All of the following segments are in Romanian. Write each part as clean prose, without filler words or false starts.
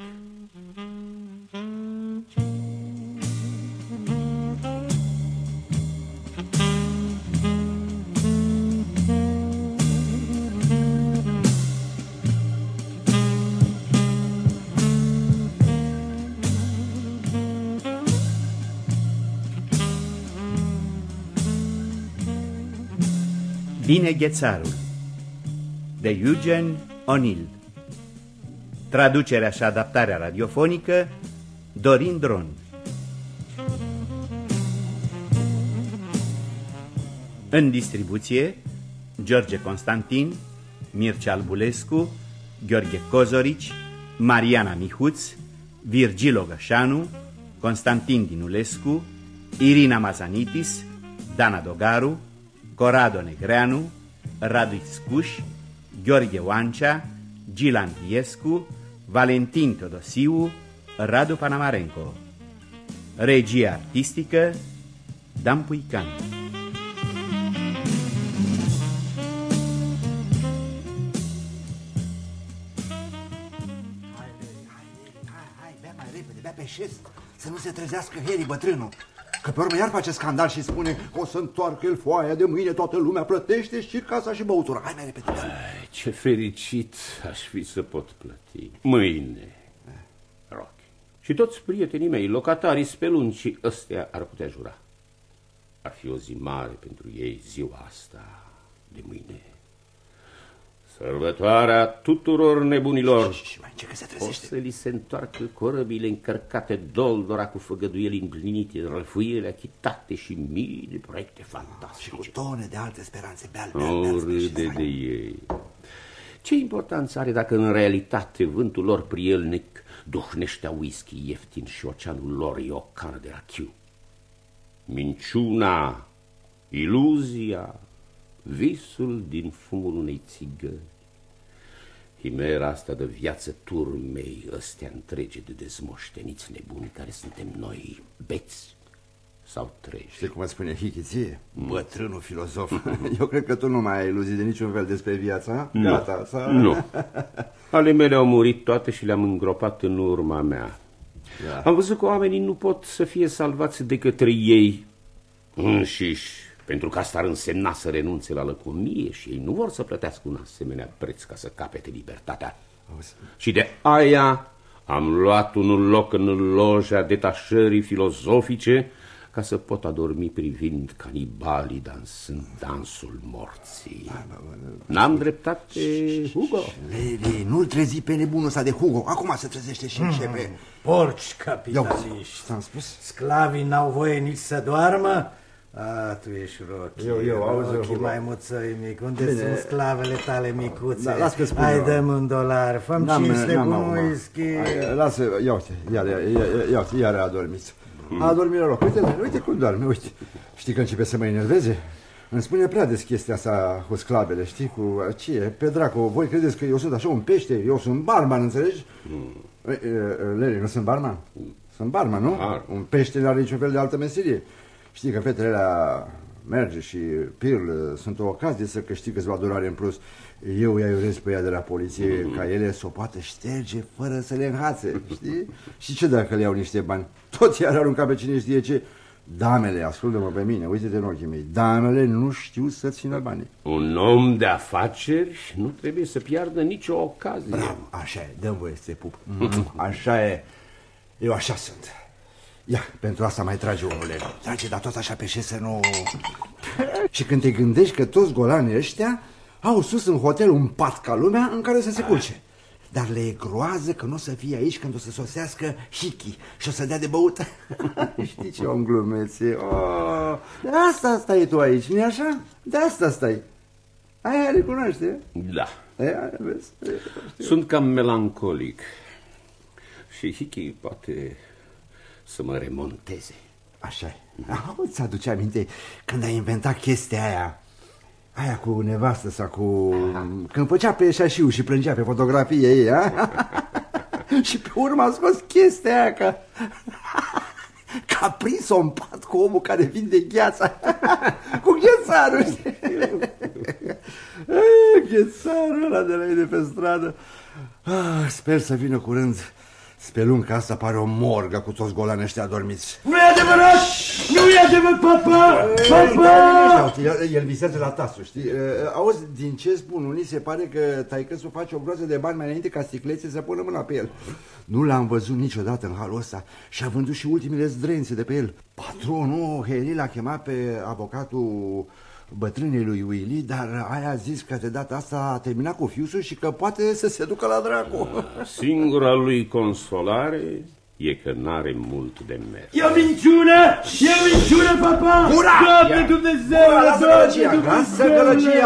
Bine Ghețarul de Eugen O'Neill. Traducerea și adaptarea radiofonică Dorin Dron. În distribuție George Constantin, Mircea Albulescu, Gheorghe Cozorici, Mariana Mihuț, Virgil Ogășanu, Constantin Dinulescu, Irina Mazanitis, Dana Dogaru, Corrado Negreanu, Radu Iscuș, Gheorghe Oancea, Gilan Viescu, Valentin Teodosiu, Radu Panamarenco. Regie artistică Dan Puican. Hai, bea mai repede, bea pe șes, să nu se trezească Heri, bătrânul. Că pe urmă iar face scandal și spune că o să întoarcă el foaia de mâine, toată lumea plătește și casa și băutura. Hai mai repede. Ai, ce fericit aș fi să pot plăti. Mâine, Rochi. Și toți prietenii mei, locatarii speluncii ăstea ar putea jura. Ar fi o zi mare pentru ei ziua asta de mâine. Sărbătoarea tuturor nebunilor. O să li se întoarcă corăbile încărcate doldora cu făgăduieli împlinite, răfuirile achitate și mii de proiecte fantastice. Și cu tone de alte speranțe. O râde de ei. Ce importanță are dacă în realitate vântul lor prielnic duhnește whisky ieftin și oceanul lor e o cană de rachiu? Minciuna, iluzia, visul din fumul unei țigări. Chimera asta de viață turmei ăstea întrege de dezmoșteniți nebuni care suntem noi, beți sau treji. Știi cum spune Hichiție? Bătrânul filozof. Eu cred că tu nu mai ai iluzii de niciun fel despre viața. Nu. Gata, sau... Nu. Ale mele au murit toate și le-am îngropat în urma mea. Da. Am văzut că oamenii nu pot să fie salvați de către ei înșiși, pentru că asta ar însemna să renunțe la lăcomie și ei nu vor să plătească un asemenea preț ca să capete libertatea. Și de aia am luat un loc în loja detașării filozofice ca să pot adormi privind canibalii dansând dansul morții. N-am dreptate, Hugo? Levi, nu-l trezi pe nebunul ăsta de Hugo. Acum se trezește și începe. Porci capitaliști. Ți-am spus? Sclavii n-au voie nici să doarmă. A, tu ești Rochi. Eu, auzi, Rochi, mai muțăi mic. Unde bine. sunt sclavele tale micuțe? Da, las că spun hai, eu. dă-mi $1. Fă-mi cinste cu un whisky. Lasă, ia uite, iar a adormit. A adormit la loc. Uite cum doarme, uite. Știi că începe să mă enerveze? Îmi spune prea des chestia asta cu sclavele, știi? Cu ce e? Pe dracu, voi credeți că eu sunt așa un pește? Eu sunt barman, înțelegi? Leri, nu sunt barman? Sunt barman, nu? Un pește nu are niciun fel de altă meserie. Știi că fetele alea Merge și Pearl sunt o ocazie să câștigă câțiva dolari în plus. Eu îi aiurez pe ea de la poliție ca ele să o poată șterge fără să le înhațe, știi? Și ce dacă le iau niște bani? Tot i-ar arunca pe cine știe ce. Damele, ascultă-mă pe mine, uite-te în ochii mei, damele nu știu să țină banii. Un om de afaceri nu trebuie să piardă nicio ocazie. Bravo, așa e, dă-mi voie să te pup. Așa e, eu așa sunt. Ia, pentru asta mai trage unul, Leno. Trage, dar tot așa pe șesă nu... Și când te gândești că toți golanii ăștia au sus în hotel un pat ca lumea în care să se culce. Dar le e groază că nu o să fie aici când o să sosească Hichi și o să dea de băut. Știi ce om glumețe? Oh, de asta stai tu aici, nu-i așa? De asta stai. Aia recunoaște? Da. Aia, vezi? Sunt cam melancolic. Și Hichi poate să mă remonteze. Așa e. Ți aduce aminte când ai inventat chestia aia cu nevastă sau cu... Când făcea pe șașiu și plângea pe fotografie ei, și pe urmă a scos chestia aia că a prins-o în pat cu omul care vinde gheața. Cu ghețarul, știi? Ghețarul ăla de la ei de pe stradă. Sper să vină curând Spelunca asta pare o morgă cu toți golanii ăștia adormiți. Nu e adevărat! Nu e adevărat, papa! Papa! El visează la tasul, știi? Auzi, din ce spun unii, se pare că taică-sul face o groază de bani mai înainte ca Sticlețe să pună mâna pe el. Nu l-am văzut niciodată în halul ăsta și a vândut și ultimele zdrențe de pe el. Patronul Heri l-a chemat pe avocatul bătrânei lui Willy, dar aia a zis că de data asta a terminat cu fiusul și că poate să se ducă la dracu. Singura lui consolare e că n-are mult de mers. E o minciună! E o minciună, papa! Ura! Doamne Dumnezeu! Lasă gălăgia! Lasă gălăgia!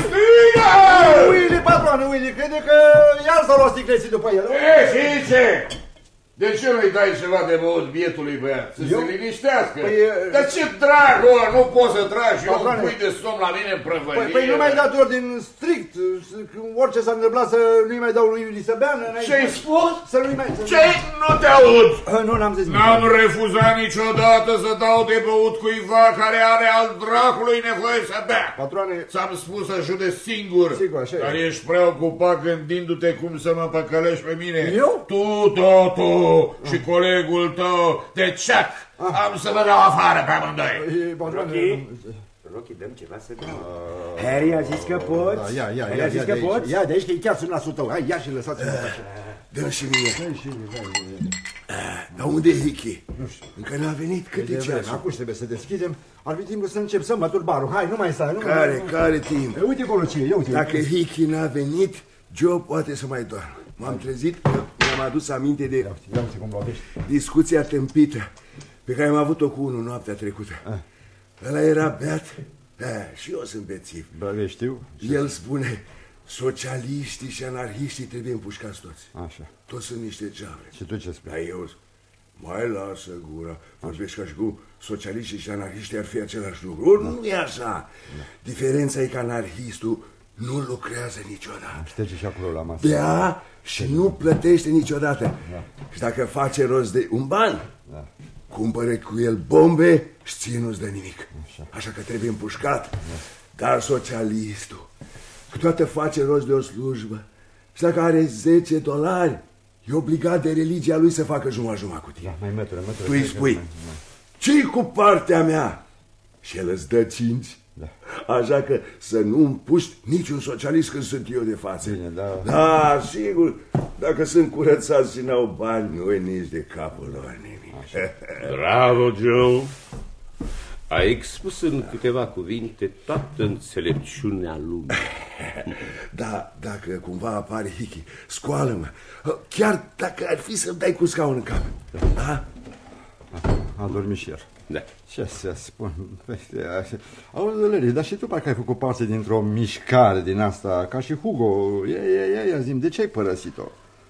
Willy, patroane, Willy, crede că iar s-au luat Sticleții după el. Și ce? De ce nu-i dai ceva de băut bietului băiat? Să se liniștească? Dar ce dracu, nu pot să tragi eu un pui de somn la mine în prăvălie? Păi nu mi-ai dat ordin strict, orice s-a întâmplat să nu-i mai dau lui Iulie să bea. Ce-ai spus? Să nu-i mai... Ce? Nu te aud! Nu, n-am zis nimic. N-am refuzat niciodată să dau de băut cuiva care are al dracului nevoie să bea. Patroane... Ți-am spus să ajute singur. Sigur, așa e. Dar ești preocupat gândindu-te cum să mă păcălești pe mine. Eu? Tu, totul. Și colegul tău de ceac. Am să vă dau afară pe amândoi. Rocky, dăm ceva să dăm. Harry a zis că poți. Ia, a zis că poți. Ia de aici, că e chiar sunt nasul tău. Hai, ia și lăsați-mă. Dă-mi și mie. Dar unde e Hickey? Încă n-a venit? Cât e ceasul? Acum trebuie să deschidem. Ar fi timpul să încep să mătur barul. Hai, nu mai stai. Care timp? Uite acolo ce e, ia uite. Dacă Hickey n-a venit, Joe poate să mai doarmă. M-am trezit că mi-am adus aminte de discuția tâmpită pe care am avut-o cu unul noaptea trecută. Ăla era beat, și eu sunt bețiv. Bă, știu. El spune, socialiștii și anarhiștii trebuie împușcați toți. Așa. Toți sunt niște geamre. Și tu ce spui? Dar eu mai lasă gura, vorbești ca și cu socialiștii și anarhiștii ar fi același lucru. Nu e așa. Diferența e că anarhistul nu lucrează niciodată. Șterge și acolo la masă. Bea și nu plătește niciodată. Și dacă face rost de un ban, cumpără cu el bombe și ție nu-ți dă nimic. Așa că trebuie împușcat. Dar socialistul câteodată face rost de o slujbă și dacă are $10, e obligat de religia lui să facă jumătate cu tine. Mai mătură. Tu îi spui, ce-i cu partea mea? Și el îți dă 5. Așa că să nu împuști niciun socialist când sunt eu de față. Bine, da. Da, sigur, dacă sunt curățați și n-au bani, nu e nici de capul lor nimic. Bravo, Joe! Ai expus în câteva cuvinte toată înțelepciunea lumii. Da, dacă cumva apare Hickey, scoală-mă. Chiar dacă ar fi să-mi dai cu scaun în cap. Da? A dormit și el. Da. Ce să spun? Auzi, Leli, dar și tu parcă ai făcut parte dintr-o mișcare din asta, ca și Hugo. Ia zi-mi, de ce ai părăsit-o?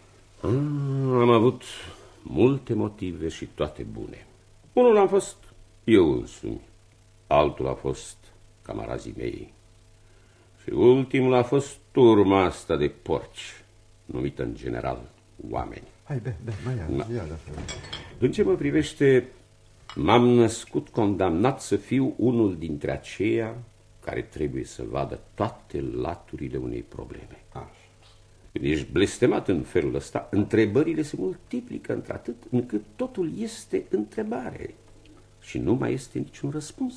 Am avut multe motive și toate bune. Unul am fost eu însumi, altul a fost camarazii mei și ultimul a fost turma asta de porci, numită în general oameni. Hai, mai ia. În ce mă privește, m-am născut condamnat să fiu unul dintre aceia care trebuie să vadă toate laturile unei probleme. Când ești blestemat în felul ăsta, întrebările se multiplică într-atât încât totul este întrebare și nu mai este niciun răspuns.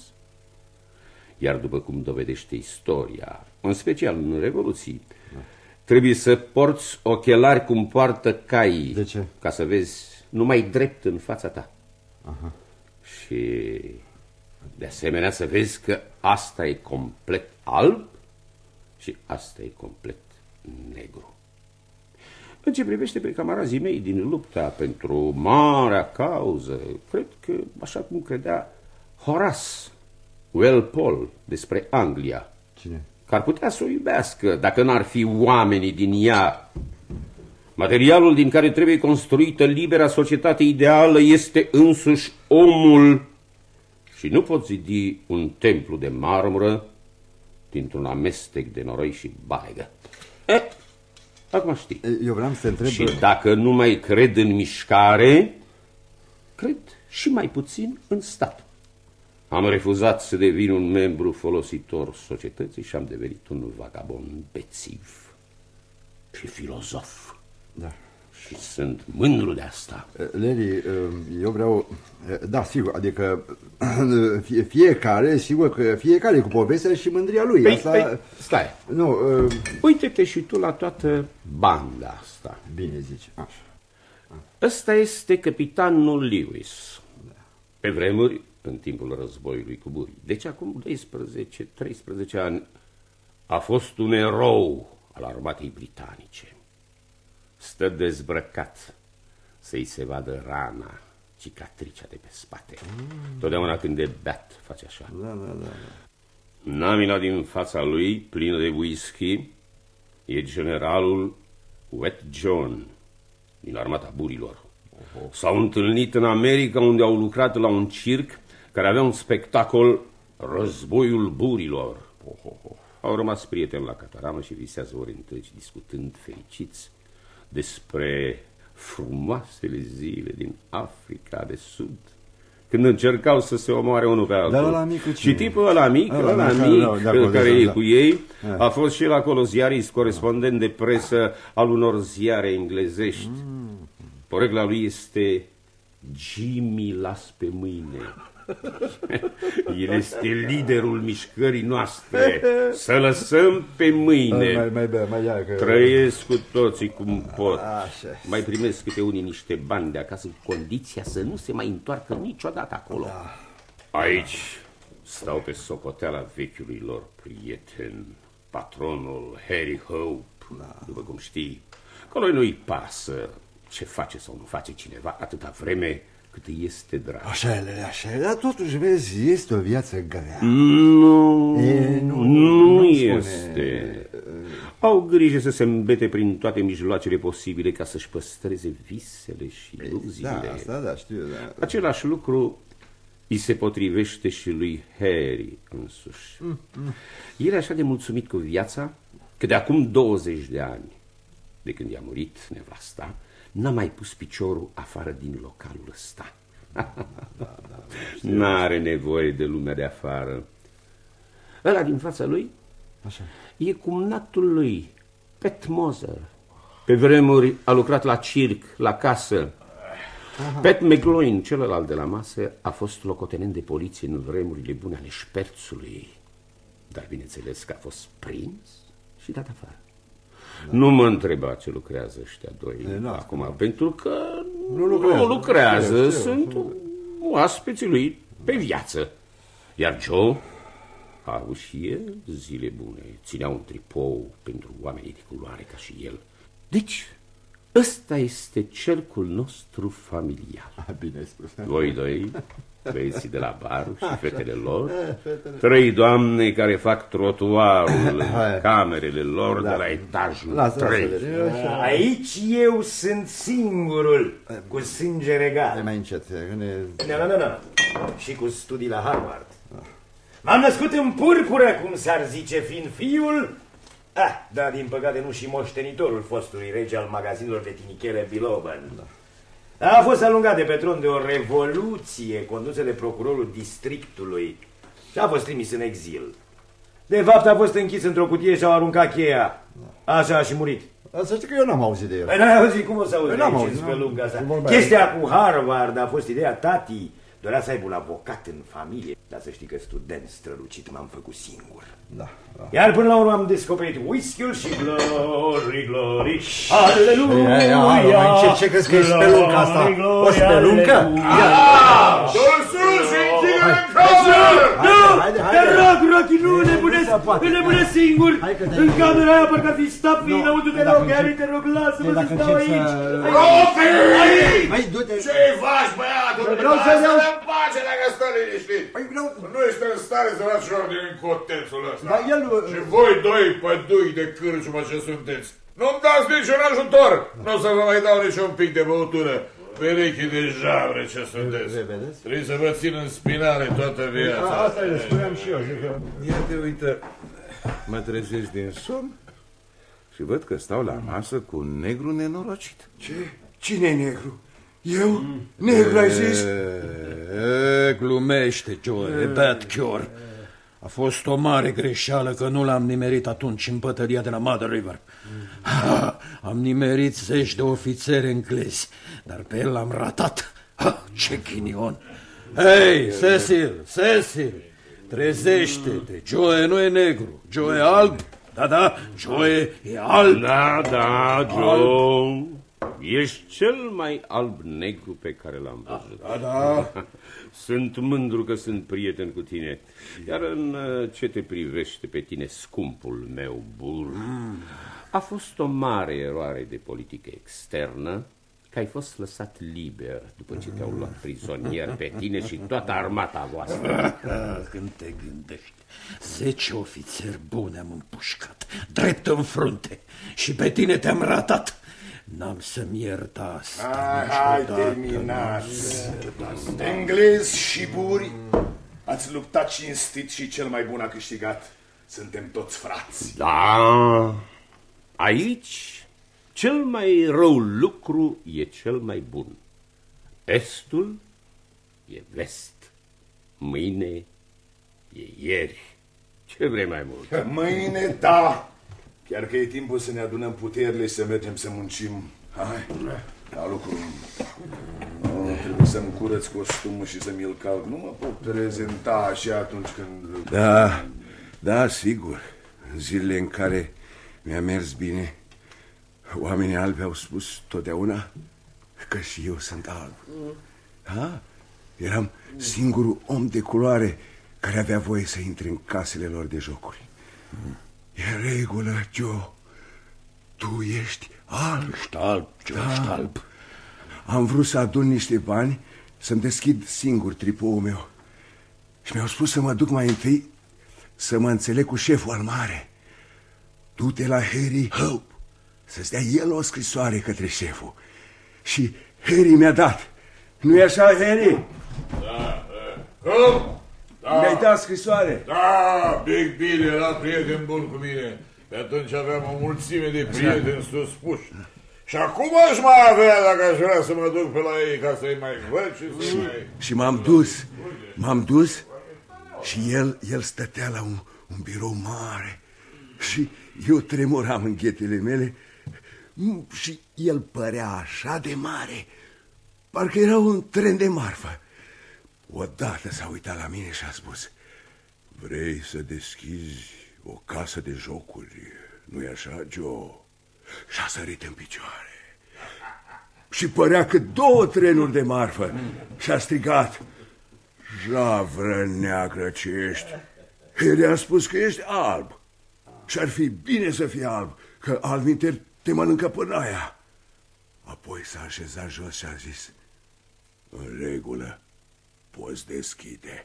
Iar după cum dovedește istoria, în special în Revoluții, trebuie să porți ochelari cum poartă caii. De ce? Ca să vezi numai drept în fața ta. Aha. Și de asemenea să vezi că asta e complet alb și asta e complet negru. În ce privește pe camarazii mei din lupta pentru marea cauză, cred că, așa cum credea Horace Walpole despre Anglia, Cine? că ar putea să o iubească dacă n-ar fi oamenii din ea. Materialul din care trebuie construită libera societate ideală este însuși omul și nu poți zidi un templu de marmură dintr-un amestec de noroi și balegă. Acum știi. Eu vreau să te întreb... Și dacă nu mai cred în mișcare, cred și mai puțin în stat. Am refuzat să devin un membru folositor societății și am devenit un vagabond bețiv și filozof. Da. Și sunt mândru de asta. Larry, eu vreau... Da, sigur, adică fiecare, sigur că fiecare cu povestea și mândria lui. Păi, stai. Nu, uite-te și tu la toată banda asta. Bine zici, așa. Ăsta este capitanul Lewis. Pe vremuri, în timpul războiului cu burii. Deci acum 12-13 ani a fost un erou al armatei britanice. Stă dezbrăcat să-i se vadă rana, cicatricea de pe spate. Totdeauna când e beat face așa. Da. Namina din fața lui, plină de whisky, e generalul Wet John din armata burilor. S-au întâlnit în America, unde au lucrat la un circ care avea un spectacol, Războiul burilor. Au rămas prieteni la cataramă și visează ori întregi discutând fericiți despre frumoasele zile din Africa de Sud, când încercau să se omoare unul pe altul. Și tipul ăla mic, care e cu ei, a fost și el acolo ziarist, corespondent de presă al unor ziare englezești. Porecla lui este Jimmy Las pe mâine. El este liderul mișcării noastre. Să lăsăm pe mâine. Trăiesc cu toții cum pot. Mai primesc câte unii niște bani de acasă, cu condiția să nu se mai întoarcă niciodată acolo. Aici stau pe socoteala vechiului lor prieten, patronul Harry Hope. După cum știi, că noi nu-i pasă ce face sau nu face cineva atâta vreme cât îi este drag. Așa e, dar totuși, vezi, este o viață grea. Nu este. Au grijă să se îmbete prin toate mijloacele posibile ca să-și păstreze visele și iluziile. Da, asta da, știu, da. Același lucru îi se potrivește și lui Harry însuși. El e așa de mulțumit cu viața că de acum 20 de ani, de când i-a murit nevasta, n-a mai pus piciorul afară din localul ăsta. N-are nevoie de lumea de afară. Ăla din fața lui așa e cumnatul lui, Pat Moser. Pe vremuri a lucrat la circ, la casă. Pat McGloin, celălalt de la masă, a fost locotenent de poliție în vremurile bune ale șperțului. Dar bineînțeles că a fost prins și dat afară. Nu mă întreba ce lucrează ăștia doi acum, pentru că nu lucrează, sunt oaspeții lui pe viață. Iar Joe a avut și el zile bune, ținea un tripou pentru oamenii de culoare ca și el. Deci, ăsta este cercul nostru familial. Bine spus. Voi doi, băieții de la bar și fetele lor, 3 doamne care fac trotuarul în camerele lor de la etajul 3. Aici eu sunt singurul cu sânge regal. Mai încet. Nu. Și cu studii la Harvard. M-am născut în purpură, cum s-ar zice, fiind fiul... Da, din păcate nu și moștenitorul fostului rege al magazinelor de tinichele Biloban. A fost alungat de pe tron de o revoluție condusă de procurorul districtului și a fost trimis în exil. De fapt a fost închis într-o cutie și au aruncat cheia. Așa a și murit. Să știi că eu n-am auzit de el. Păi n-ai auzit? Cum o să auzi? N-am auzit pe lungă asta. Chestia cu Harvard a fost ideea tatii. Dorea să aibă un avocat în familie, dar să știi că student strălucit m-am făcut singur. Da. Iar până la urmă am descoperit whisky-ul și glory, glory, aleluia. Ce crezi că e spelunca asta? O speluncă? Dulsul și închide în cameră! Nu! Te rog, Rocky, nu nebunesc singur! În camera aia parcă ar fi stat fii înăuntru, te rog, Harry, te rog, lasă-mă să stau aici! Rocky! Ce-i faci, băiatul? Lasă-mă în pace dacă stă liniștit! Nu ești în stare să lași ordine în cotețul ăsta. Și voi doi pădui de cârciumă ce sunteți, nu-mi dați niciun ajutor! Nu o să vă mai dau niciun pic de băutură. Perechi de jabre ce sunteți. Trebuie să vă țin în spinare toată viața. Asta le spuneam și eu. Ia te uită, mă trezesc din somn și văd că stau la masă cu un negru nenorocit. Ce? Cine-i negru? Eu? Negru ai zis? Glumește, Joe, bad cure. A fost o mare greșeală că nu l-am nimerit atunci în bătălia de la Mother River. Am nimerit 10 de ofițeri englezi, dar pe el l-am ratat. Ce ghinion! Hei, Cecil, trezește-te! Joe nu e negru, Joe e alb. Da, Joe e alb. Da, Joe. Ești cel mai alb-negru pe care l-am văzut. Da. Sunt mândru că sunt prieten cu tine. Iar în ce te privește pe tine, scumpul meu burg, a fost o mare eroare de politică externă că ai fost lăsat liber după ce te-au luat prizonier pe tine și toată armata voastră. Când te gândești, 10 ofițeri buni am împușcat, drept în frunte, și pe tine te-am ratat. N-am să-mi iert asta. Hai, terminați. Englezi și buri, ați luptat cinstit și cel mai bun a câștigat. Suntem toți frați. Da, aici cel mai rău lucru e cel mai bun. Estul e vest, mâine e ieri. Ce vrei mai mult? Mâine, da. Chiar că e timpul să ne adunăm puterile și să mergem să muncim. Hai, la lucru. Trebuie să-mi curăț costumul și să mi-l calc. Nu mă pot prezenta așa atunci când... Da, sigur. În zilele în care mi-a mers bine, oamenii albi au spus totdeauna că și eu sunt alb. Da? Eram singurul om de culoare care avea voie să intre în casele lor de jocuri. E în regulă, Joe. Tu ești alb. Ești alb, Joe, ești alb. Am vrut să adun niște bani să-mi deschid singur tripoul meu. Și mi-au spus să mă duc mai întâi să mă înțeleg cu șeful al mare. Du-te la Harry Hope să-ți dea el o scrisoare către șeful. Și Harry mi-a dat. Nu-i așa, Harry? Da. Cum? Da. Mi-ai dat scrisoare? Da, Big Bill era prieten bun cu mine. Pe atunci aveam o mulțime de prieteni suspuși. Și acum aș mai avea dacă aș vrea să mă duc pe la ei ca să-i mai văd și să mai... Și m-am dus și el stătea la un birou mare și eu tremuram în ghetele mele și el părea așa de mare, parcă era un tren de marfă. Odată s-a uitat la mine și a spus: vrei să deschizi o casă de jocuri, nu-i așa, Joe? Și-a sărit în picioare și părea că 2 trenuri de marfă și a strigat: javră neagră ce ești! Harry a spus că ești alb și ar fi bine să fii alb, că altminteri te mănâncă până aia. Apoi s-a așezat jos și a zis: în regulă, poți deschide.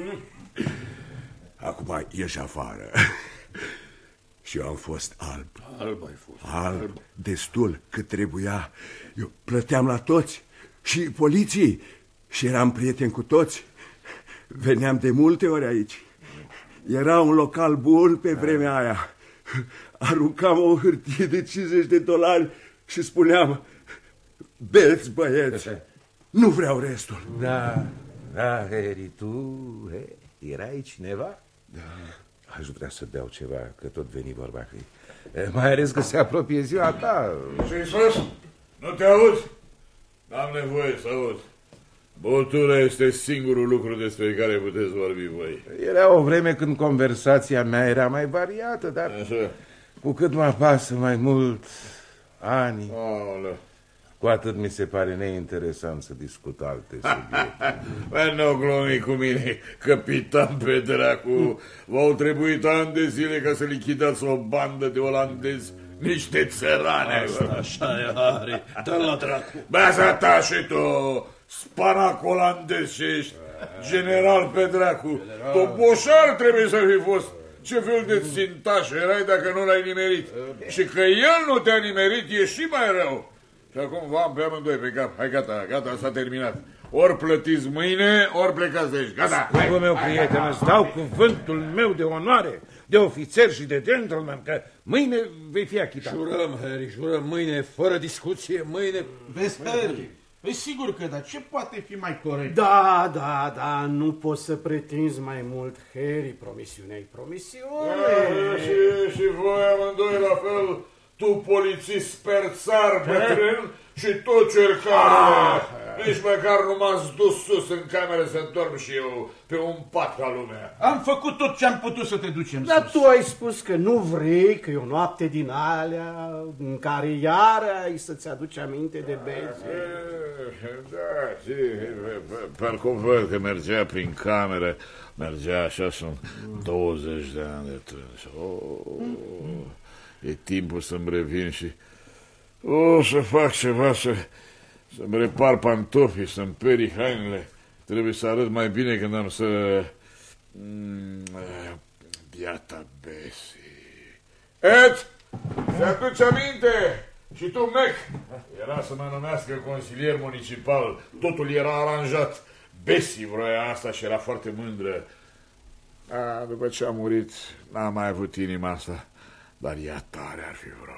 Acum ieși afară. Și eu am fost alb. Alb ai fost. Alb, destul cât trebuia. Eu plăteam la toți și poliții și eram prieten cu toți. Veneam de multe ori aici. Era un local bun pe vremea aia. Aruncam o hârtie de $50 și spuneam: beți, băieți, nu vreau restul. Da, Harry, tu erai cineva? Da. Aș vrea să beau ceva, că tot veni vorba că mai ales că se apropie ziua ta. Ce-i spus? Nu te auzi? N-am nevoie să aud. Băutura este singurul lucru despre care puteți vorbi voi. Era o vreme când conversația mea era mai variată, dar așa, cu cât mă apasă mai mult ani, cu atât mi se pare neinteresant să discut alte subiecte. Bă, nu glumi cu mine, capitan pe dracu. V-au trebuit ani de zile ca să lichidați o bandă de olandezi, niște țărane. Asta așa e, Harry, dă-l la dracu. Bă, să ta și tu, spanac olandez și ești general pe dracu. Toboșar trebuie să fi fost. Ce fel de țintaș erai dacă nu l-ai nimerit? Și că el nu te-a nimerit e și mai rău. Și acum v-am pe amândoi pe cap. Hai, gata, s-a terminat. Ori plătiți mâine, ori plecați de aici. Gata, hai. Scumpul meu prieten, îți dau cuvântul meu de onoare, de ofițer și de gentleman, că mâine vei fi achitat. Jurăm, Harry, jurăm, mâine, fără discuție, mâine... Vezi, Harry, e sigur că, dar ce poate fi mai corect? Da, nu poți să pretinzi mai mult, Harry, promisiune-i promisiune. Și voi amândoi la fel, Tu polițist perțar bătrân și tot cercarul. Nici măcar nu m-ați dus sus în cameră să dorm și eu pe un pat ca lumea. Am făcut tot ce am putut să te ducem Dar sus. tu ai spus că nu vrei, că e o noapte din alea în care iară ai să-ți aduci aminte de Bezi. Da, parcă văd că mergea prin cameră, mergea așa, sunt 20 de ani de trâns. E timpul să-mi revin și să fac ceva, să-mi repar pantofii, să-mi perii hainele. Trebuie să arăt mai bine când am să... Biata Bessie. Ed, ți-aduci aminte? Și tu, Mac? Era să mă numească consilier municipal. Totul era aranjat. Bessie vroia asta și era foarte mândră. După ce a murit, n-am mai avut inima asta. Dar ea tare ar fi vrut.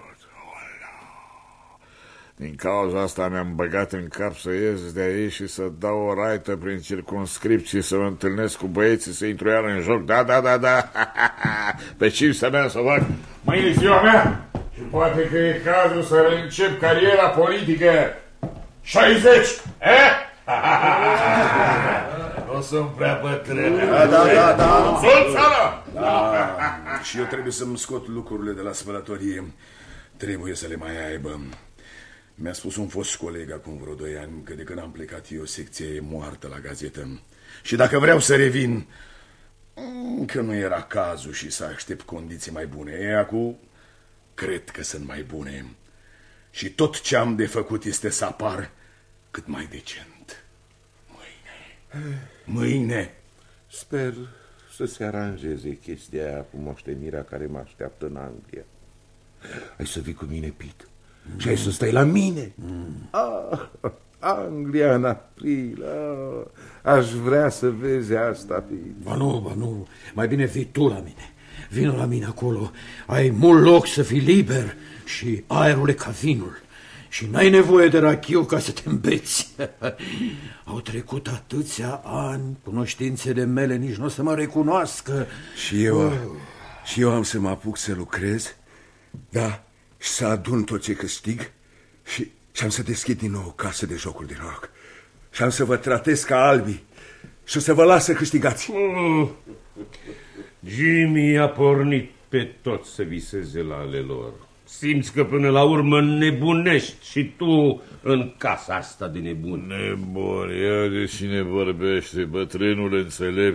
Din cauza asta mi-am băgat în cap să ies de aici și să dau o raită prin circumscripții, să mă întâlnesc cu băieții, să intru iar în joc. Da. Pe cinstea mea să fac mâine ziua mea și poate că e cazul să reîncep cariera politică. 60! Nu sunt prea bătrân. Da. Sunt țara! Și eu trebuie să-mi scot lucrurile de la spălătorie. Trebuie să le mai aibă. Mi-a spus un fost coleg acum vreo 2 ani că de când am plecat eu, secția e moartă la gazetă. Și dacă vreau să revin, că nu era cazul și să aștept condiții mai bune. E acum, cred că sunt mai bune. Și tot ce am de făcut este să apar cât mai decent. Mâine. Sper să se aranjeze chestia aia cu moștenirea care mă așteaptă în Anglia. Ai să vii cu mine, Pete, și ai să stai la mine. Anglia în april. Aș vrea să vezi asta, Pete. Ba nu, mai bine vii tu la mine. Vino la mine acolo. Ai mult loc să fii liber și aerul e ca vinul. Și n-ai nevoie de rachiu ca să te îmbeți. Au trecut atâția ani, cunoștințele mele nici nu o să mă recunoască. Și eu am să mă apuc să lucrez, da, și să adun tot ce câștig și am să deschid din nou o casă de jocuri de noroc. Și am să vă tratez ca albii și să vă las să câștigați. Jimmy a pornit pe toți să viseze la ale lor. Simți că până la urmă nebunești și tu în casa asta de nebun. Nebun, ia de cine vorbește, bătrânul înțelept.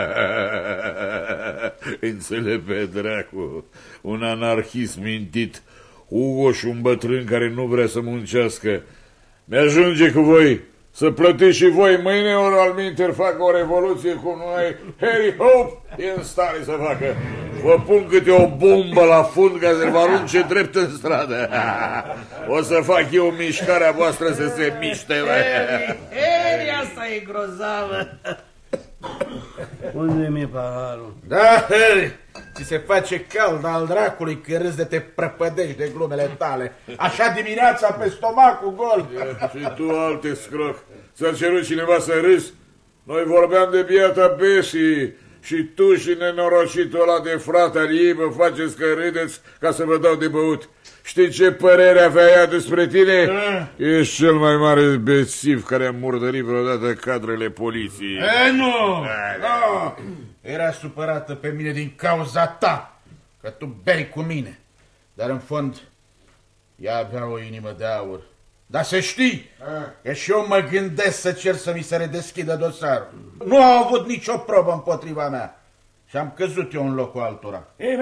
Înțelept pe dracu, un anarhist mintit, Hugo și un bătrân care nu vrea să muncească. Mi-ajunge cu voi, să plătiți și voi mâine, ori alminter fac o revoluție cum noi. Harry Hope e în stare să facă. Vă pun câte o bombă la fund ca să vă arunce drept în stradă. O să fac eu mișcarea voastră să se miște. Harry, asta e grozavă. Unde mi-e paharul? Da, Harry, ți se face cald al dracului că râzi de te prăpădești de glumele tale. Așa dimineața pe stomacul gol. Și tu, alte scroc, ți-a cerut cineva să râzi? Noi vorbeam de biata Bessie și tu și nenorocitul ăla de frate al ei mă faceți că râdeți ca să vă dau de băut. Știi ce părere avea ea despre tine? Ești cel mai mare bețiv care a murdărit vreodată cadrele poliției. Nu! Era supărată pe mine din cauza ta, că tu bei cu mine. Dar în fond, ea avea o inimă de aur. Dar să știi că și eu mă gândesc să cer să mi se redeschidă dosarul. Nu au avut nicio probă împotriva mea și am căzut eu în locul altora. Ei,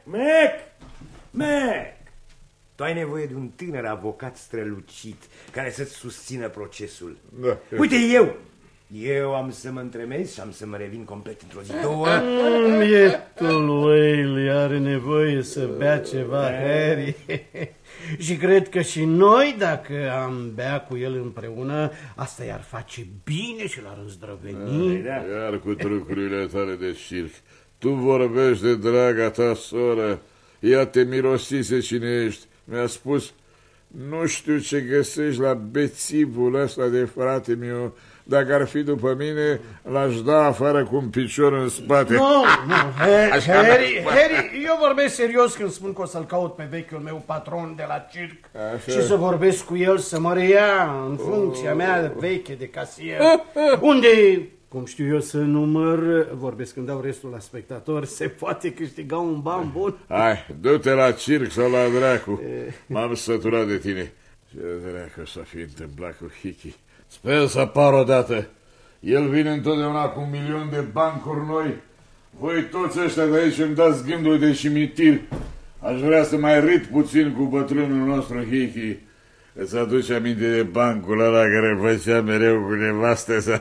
Mac! Tu ai nevoie de un tânăr avocat strălucit care să-ți susțină procesul. Da. Uite, eu am să mă întremez și am să mă revin complet într-o zi, două. Bietul Whaley are nevoie să bea ceva, Harry. Și cred că și noi, dacă am bea cu el împreună, asta i-ar face bine și l-ar îndrăveni. Iar cu trucurile tale de circ. Tu vorbești de draga ta soră. Ea te mirosise cine ești. Mi-a spus, Nu știu ce găsești la bețivul ăsta de frate meu. Dacă ar fi după mine, l-aș da afară cu un picior în spate. Nu, Harry, eu vorbesc serios când spun că o să-l caut pe vechiul meu patron de la circ. Și să vorbesc cu el să mă reia în funcția mea veche de casier. Unde, cum știu eu să număr, vorbesc când dau restul la spectator, se poate câștiga un ban bun. Hai, du-te la circ sau la dracu. M-am săturat de tine. Ce dracu s-a fi întâmplat cu Hickey? Sper să apar odată. El vine întotdeauna cu 1.000.000 de bancuri noi. Voi toți ăștia de aici îmi dați gândul de cimitir. Aș vrea să mai rid puțin cu bătrânul nostru Hickey. Îți aduce aminte de bancul ăla care făcea mereu cu nevastă sa?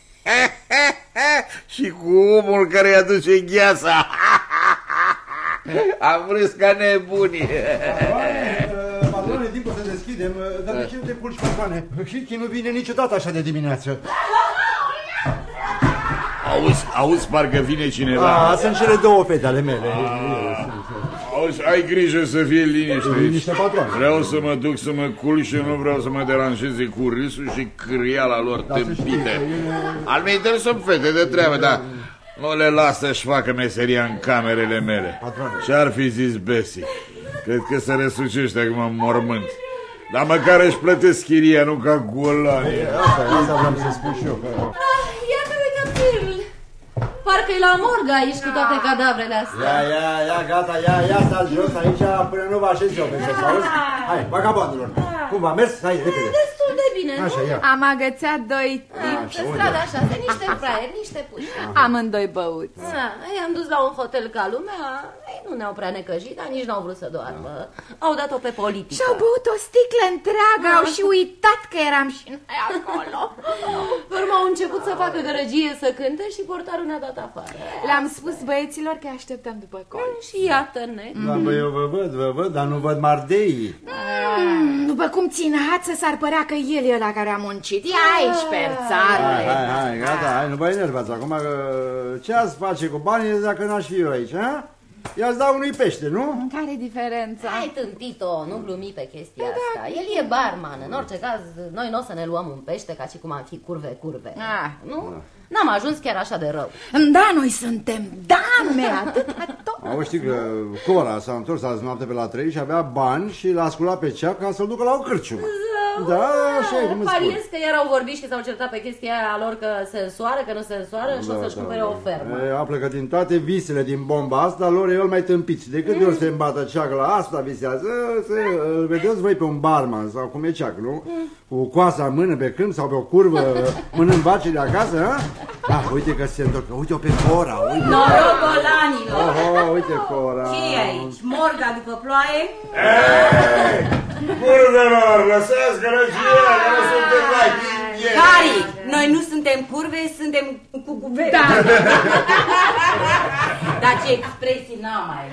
Și cu omul care îi aduce gheața. Am râs ca nebunii. Patrone, timpul să deschidem, dar de ce nu te culci, patroane? Hickey nu vine niciodată așa de dimineață. Auzi, parcă vine cineva. Sunt cele două fete ale mele. Auzi, ai grijă să fie liniște. Liniște, patroane. Vreau să mă duc să mă culc și nu vreau să mă deranjeze cu râsul și câriala lor tâmpite. Alminteri sunt fete de treabă, dar nu le las să-și facă meseria în camerele mele. Ce-ar fi zis Bessie? Cred că se răsucește acum în mormânt. Dar măcar își plătesc chiria, nu ca golanii. Asta vreau să spun și eu. Iată-te, Phil. Parcă-i la morgă aici cu toate cadavrele astea. Ia, gata, ia stați jos aici până nu vă așezi eu pe jos, auzi? Hai, vagabondilor, cum v-a mers? Hai, repede. Destul de bine, așa, nu? ia. Am agățat doi tipi pe stradă așa, de niște fraieri, niște puși. Amândoi băuți. I-am dus la un hotel ca lumea, ei nu ne-au prea necăjit, dar nici n-au vrut să doarmă. Au dat-o pe politică. Și-au băut o sticlă întreagă, au și uitat că eram și noi acolo. Pe urmă au început să facă gărăgie să cânte și portarul ne-a dat afară. Le-am spus băieților că așteptăm după col. Și iată-ne. Da, bă, eu vă văd, dar nu văd mardeii. După cum țin hață, s-ar părea că el e ăla care a muncit. Ia aici, perțarule. Hai, gata, hai, nu vă enervați acum, că ce ați face cu banii dacă n-aș fi eu aici, ha? I-ați da unui pește, nu? Care diferența? Hai, tântito, nu glumi pe chestia asta. El e barman, în orice caz, noi nu o să ne luăm un pește ca și cum am fi curve. Nu? N-am ajuns chiar așa de rău. Da, noi suntem dame, atâta tot. Auzi, știi că Cora s-a întors azi noapte pe la 3 și avea bani și l-a sculat pe ceap ca să-l ducă la o cârciumă. Da, așa e, cum îți spun. Pariez că iar au vorbit și s-au certat pe chestia aia lor că se însoară, că nu se însoară și o să-și cumpere o fermă. A plecat din toate visele din bomba asta, lor e el mai tâmpiți. De câte ori se îmbată ceacă la asta, visează, îl vedeți voi pe un barman sau cum e ceacă, nu? Cu coasa în mână pe câmp sau pe o curvă, mânând vacile acasă, ha? Da, uite că se întorc, uite-o pe Cora, uite. Noroc, golanilor! Oho, uite Cora. Ce-i aici? Morga după ploaie? Ei, curvelor, lăsați gărăgia, că nu suntem la chimie. Cari, noi nu suntem curve, suntem cu guvern. Da. Dar ce expresii n-am mai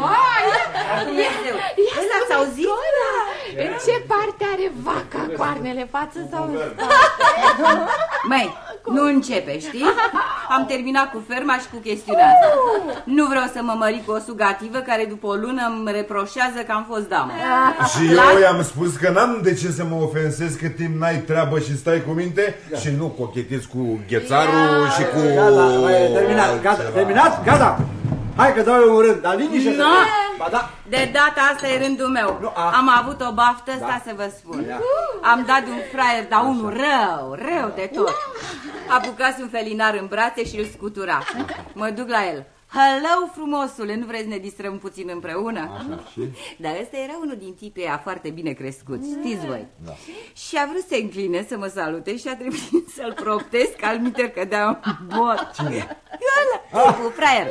L-ați auzit? În ce parte are vaca coarnele, față sau în spate? Măi, nu începe, știi? Am terminat cu ferma și cu chestiunea asta. Nu vreau să mă mări cu o sugativă care după o lună îmi reproșează că am fost damă. Și eu i-am spus că n-am de ce să mă ofensez cât timp n-ai treabă și stai cu minte și nu cochetezi cu ghețarul și cu... Terminat, gata. Hai că dau eu un rând, dar liniște. De data asta e rândul meu. Am avut o baftă, asta să vă spun. Am dat un fraier, dar unul rău de tot. Apucați un felinar în brațe și îl scutura. Mă duc la el. Hello, frumosule, nu vreți să ne distrăm puțin împreună? Dar ăsta era unul din tipii aia foarte bine crescuți, știți voi. Și a vrut să se încline să mă salute și a trebuit să-l proptesc, almiter că dea un bot. Cine? Ăla, tipul, fraier.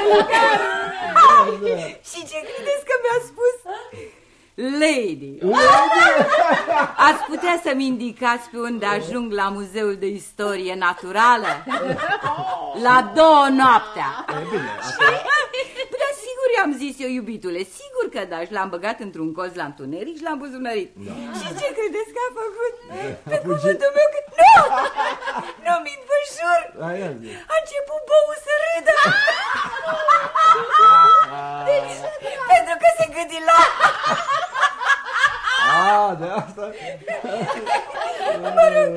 Și ce credeți că mi-a spus? Lady, ați putea să-mi indicați pe unde ajung la Muzeul de Istorie Naturală? La 2 noaptea. Da, sigur i-am zis eu, iubitule, sigur că da. Și l-am băgat într-un colț la întuneric și l-am buzunărit. Și ce credeți că a făcut? Pe cuvântul meu că... Nu mint, vă jur. A început băul să râdă. Pentru că se gândi la...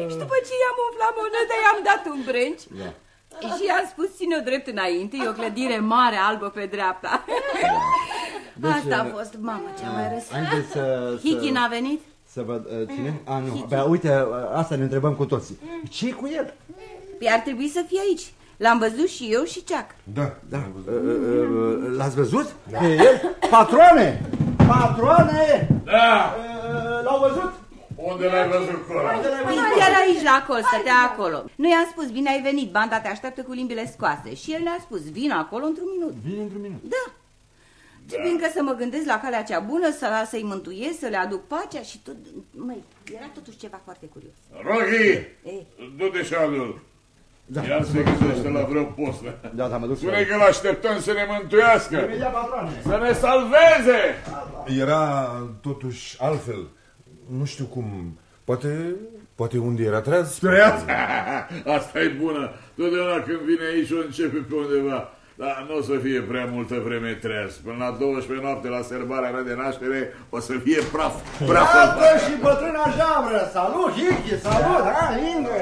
Și după ce i-am umflat moneda, i-am dat un brânci. Și i-am spus, ține-o drept înainte, e o clădire mare, albă pe dreapta. Deci, asta a fost, mamă, ce-a mai răs. Hichi n-a venit? Să văd, cine? Nu, bă, uite, asta ne întrebăm cu toții. Ce-i cu el? Păi ar trebui să fie aici. L-am văzut și eu și Ceac. Da. L-ați văzut? Da. El? Patroane! Patroane! Da! L-au văzut? Unde l-ai văzut, Cora? Chiar aici, la acolo, stătea acolo. Noi i-am spus, bine ai venit, banda te așteaptă cu limbile scoase. Și el ne-a spus, vin acolo într-un minut. Vine într-un minut? Da. Trebuie încă să mă gândesc la calea cea bună, să-i mântuiesc, să le aduc pacea și tot... Măi, era totuși ceva foarte curios. Rocky, du-te și adu-l. Da. Iar se gândește la vreo postă. Da, mă duc. Spune că l-așteptăm să ne mântuiască. Imediat, patroane. Să ne salveze. Era totuși altfel. Nu știu cum. Poate unde era treaz? Treaz? Asta e bună. Totdeauna când vine aici o începe pe undeva. Dar nu o să fie prea multă vreme treaz. Până la 12 noapte la sărbarea mea de naștere o să fie praf. Iată și bătrâna Javră. Salut, Hichi, salut, ha, Ingo.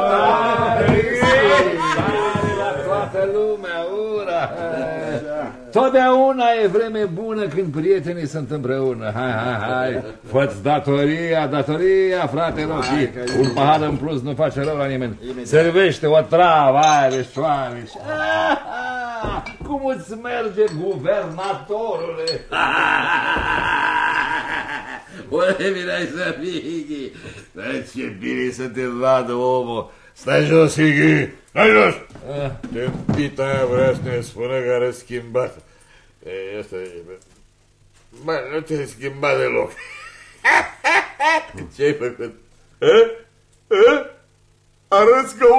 La toată lumea, ura! Totdeauna e vreme bună când prietenii sunt împreună. Hai, fă-ți datoria, frate Rocky. Un pahar în plus nu face rău la nimeni. Servește o travă, aia șoare. Cum îți merge, guvernatorule? Unde vineai să fii, Highi? Dar ce bine să te vadă, omul. Stai jos, Highi, stai jos! Tempita aia vrea să ne spună că are schimbat. Asta e... Bă, nu te-ai schimbat deloc. Ce-ai făcut? Arăți ca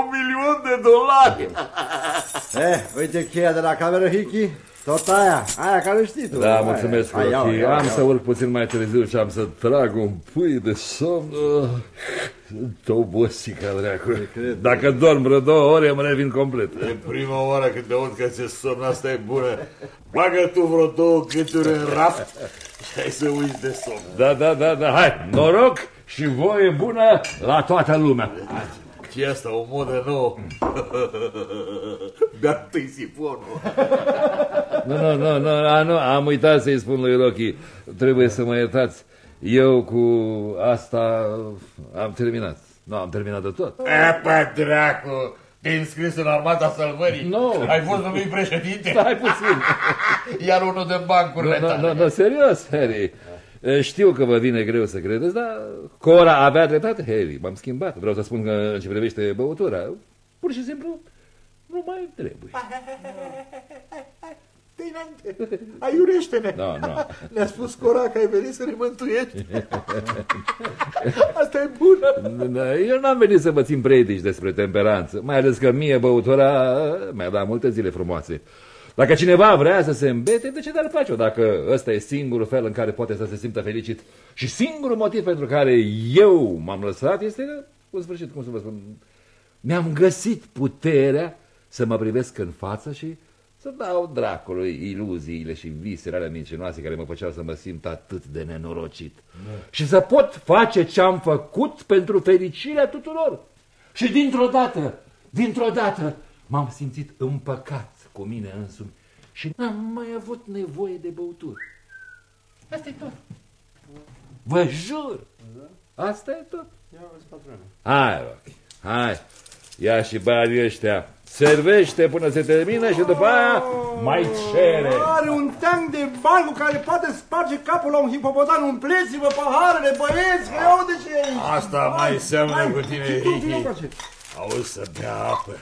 $1.000.000. Uite cheia de la cameră, Hichi. Tot aia care știi tu. Da, mulțumesc, Rocky. Am să urc puțin mai târziu și am să trag un pui de somn. Sunt obosit ca dracu. Dacă dorm vreo 2 ore, îmi revin complet. E prima oară când te aud că ți-e somn, asta e bună. Bagă tu vreo 2 câturi în raft și hai să uiți de somn. Da, hai, noroc și voie bună la toată lumea. Ce asta, o modă nouă? Bea tâi sifonul. Nu, am uitat să-i spun lui Rocky. Trebuie să mă iertați. Eu cu asta am terminat. Nu, am terminat de tot. Apa, dracu! Te-ai înscris în armata salvării? Nu. Ai fost numit președinte? Stai puțin. Iar unul de bancurile tale. Nu, serios, Harry. Știu că vă vine greu să credeți, dar Cora avea dreptate, Harry. M-am schimbat. Vreau să spun că în ce privește băutura, pur și simplu nu mai trebuie. Aiurește-ne! Nu. Ne-a spus Cora că ai venit să ne mântuiești. Asta e bună. Eu n-am venit să vă țin predici despre temperanță, mai ales că mie băutura mi-a dat multe zile frumoase. Dacă cineva vrea să se îmbete, de ce dar face-o? Dacă ăsta e singurul fel în care poate să se simtă fericit și singurul motiv pentru care eu m-am lăsat este că, în sfârșit, cum să vă spun, mi-am găsit puterea să mă privesc în față și să dau dracului iluziile și visele alea mincinoase care mă făceau să mă simt atât de nenorocit. Și să pot face ce-am făcut pentru fericirea tuturor. Și dintr-o dată, m-am simțit împăcat cu mine însumi și n-am mai avut nevoie de băuturi. Asta e tot. Vă jur. Asta e tot. Hai, Rocky, hai. Ia și banii ăștia. Servește până se termină și după aia mai cere. Are un teanc de bani cu care poate sparge capul la un hipopotam. Umpleți-vă paharele, băieți, că iau de ce aici. Asta mai seamănă cu tine, Hichi. Auzi să bea apă.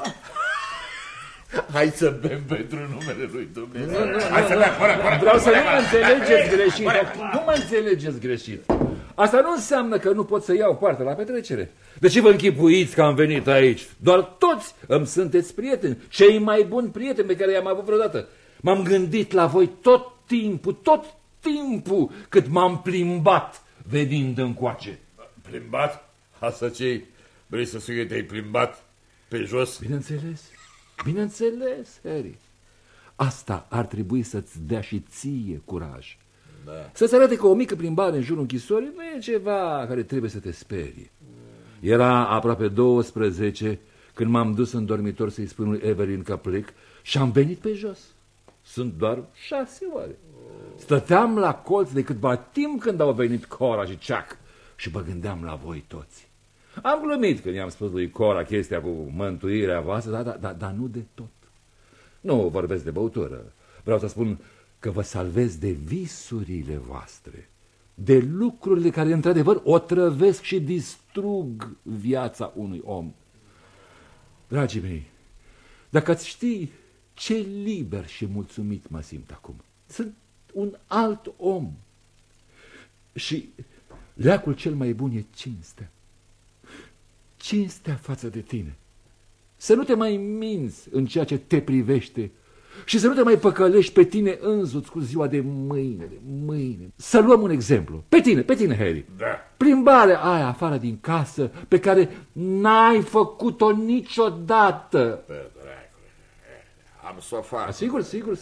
Hai să bem pentru numele lui Dumnezeu. Hai să bem, fără. Vreau să nu mă înțelegeți greșit. Nu mă înțelegeți greșit. Asta nu înseamnă că nu pot să iau parte la petrecere. De ce vă închipuiți că am venit aici? Doar toți îmi sunteți prieteni, cei mai buni prieteni pe care i-am avut vreodată. M-am gândit la voi tot timpul cât m-am plimbat venind încoace. Plimbat? Asta ce-i? Vrei să spui că te-ai plimbat pe jos? Bineînțeles, Harry. Asta ar trebui să-ți dea și ție curaj. Da. Să-ți arate că o mică plimbare în jurul închisorii nu e ceva care trebuie să te sperie. Era aproape 12 când m-am dus în dormitor să-i spun lui Evelyn că plec și am venit pe jos. Sunt doar 6 ore. Stăteam la colț de câtva timp când au venit Cora și Chuck și mă gândeam la voi toți. Am glumit când i-am spus lui Cora chestia cu mântuirea voastră, dar nu de tot. Nu vorbesc de băutură. Vreau să spun că vă salvez de visurile voastre, de lucrurile care într-adevăr otrăvesc și distrug viața unui om. Dragii mei, dacă ați ști ce liber și mulțumit mă simt acum. Sunt un alt om. Și leacul cel mai bun e cinstea. Cinstea față de tine. Să nu te mai minți în ceea ce te privește și să nu te mai păcălești pe tine însuți cu ziua de mâine. Să luăm un exemplu. Pe tine, Harry. Da. Plimbarea aia afară din casă pe care n-ai făcut-o niciodată. Pe dracule, am să o fac. Sigur.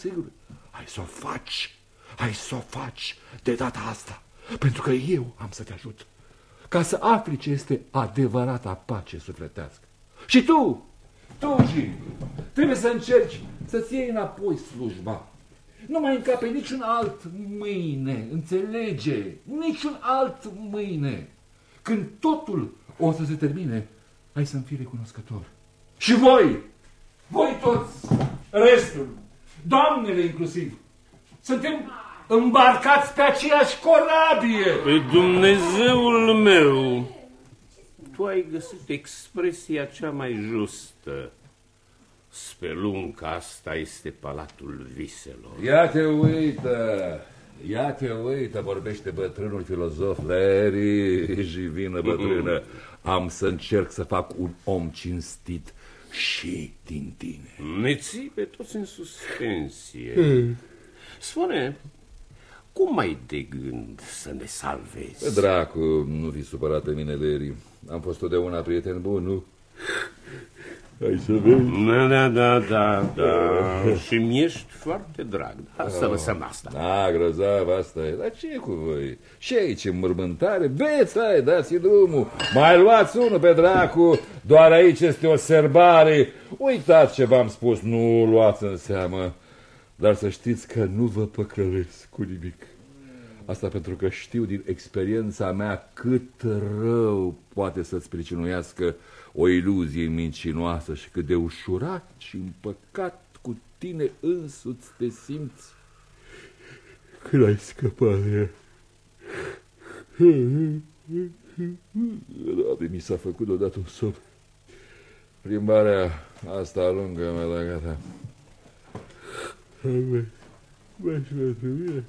Hai să o faci de data asta, pentru că eu am să te ajut, ca să afli ce este adevărata pace sufletească. Și tu, Jim, trebuie să încerci să-ți iei înapoi slujba. Nu mai încape niciun alt mâine, înțelege? Niciun alt mâine. Când totul o să se termine, hai să-mi fii recunoscător. Și voi toți, restul, doamnele inclusiv, suntem îmbarcați pe aceeași corabie. Pe Dumnezeul meu, tu ai găsit expresia cea mai justă. Spelunca asta este palatul viselor. Ia te uită, vorbește bătrânul filozof Larry și vină bătrână. Am să încerc să fac un om cinstit și din tine. Ne ții pe toți în suspensie. Spune, cum ai de gând să ne salvezi? Dracu, nu fi supărat pe mine, Larry. Am fost totdeauna prieten bun, nu? Hai să vezi. Da. Și mi-ești foarte drag. Să lăsăm asta. Da, grozav, asta e. Dar ce e cu voi? Și aici, în mormântare? Beți, hai, dați-i drumul. Mai luați unul pe dracu. Doar aici este o serbare. Uitați ce v-am spus, nu luați în seamă. Dar să știți că nu vă păcălesc cu nimic. Asta pentru că știu din experiența mea cât rău poate să-ți pricinuiască o iluzie mincinoasă și cât de ușurat și împăcat cu tine însuți te simți când ai scăpat de ea. Doamne, mi s-a făcut odată un somn. Plimbarea asta lungă mea, da, gata. Mai și pentru mine.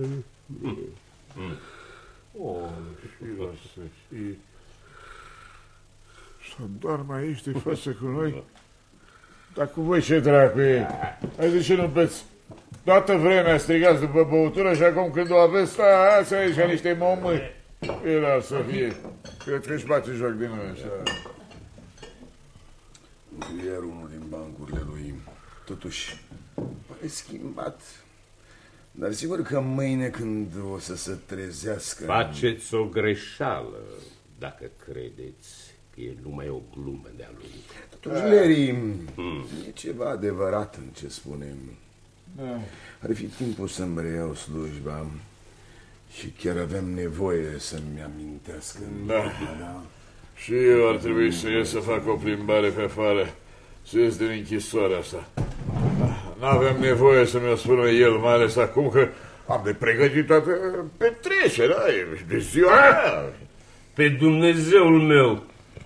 Să doarmă aici de față cu noi? Dar cu voi ce dracu e? Hai, de ce nu beți? Toată vremea strigați după băutură și acum când o aveți, stați aici ca niște momâni. Era să fie. Cred că își bate joc din noi așa. Iar unul din bancurile lui, totuși, pare schimbat. Dar sigur că mâine când o să se trezească... Faceți o greșeală dacă credeți că e numai o glumă de-a lui. Totuși, Larry, e ceva adevărat în ce spunem. Ar fi timpul să-mi reiau slujba și chiar aveam nevoie să-mi amintească. Da. Și eu ar trebui să ies să fac o plimbare pe afară, să ies din închisoarea asta. N-aveam nevoie să mi-o spună el, mai ales acum că am de pregătit toată petrecerea de ziua aia. Pe Dumnezeul meu,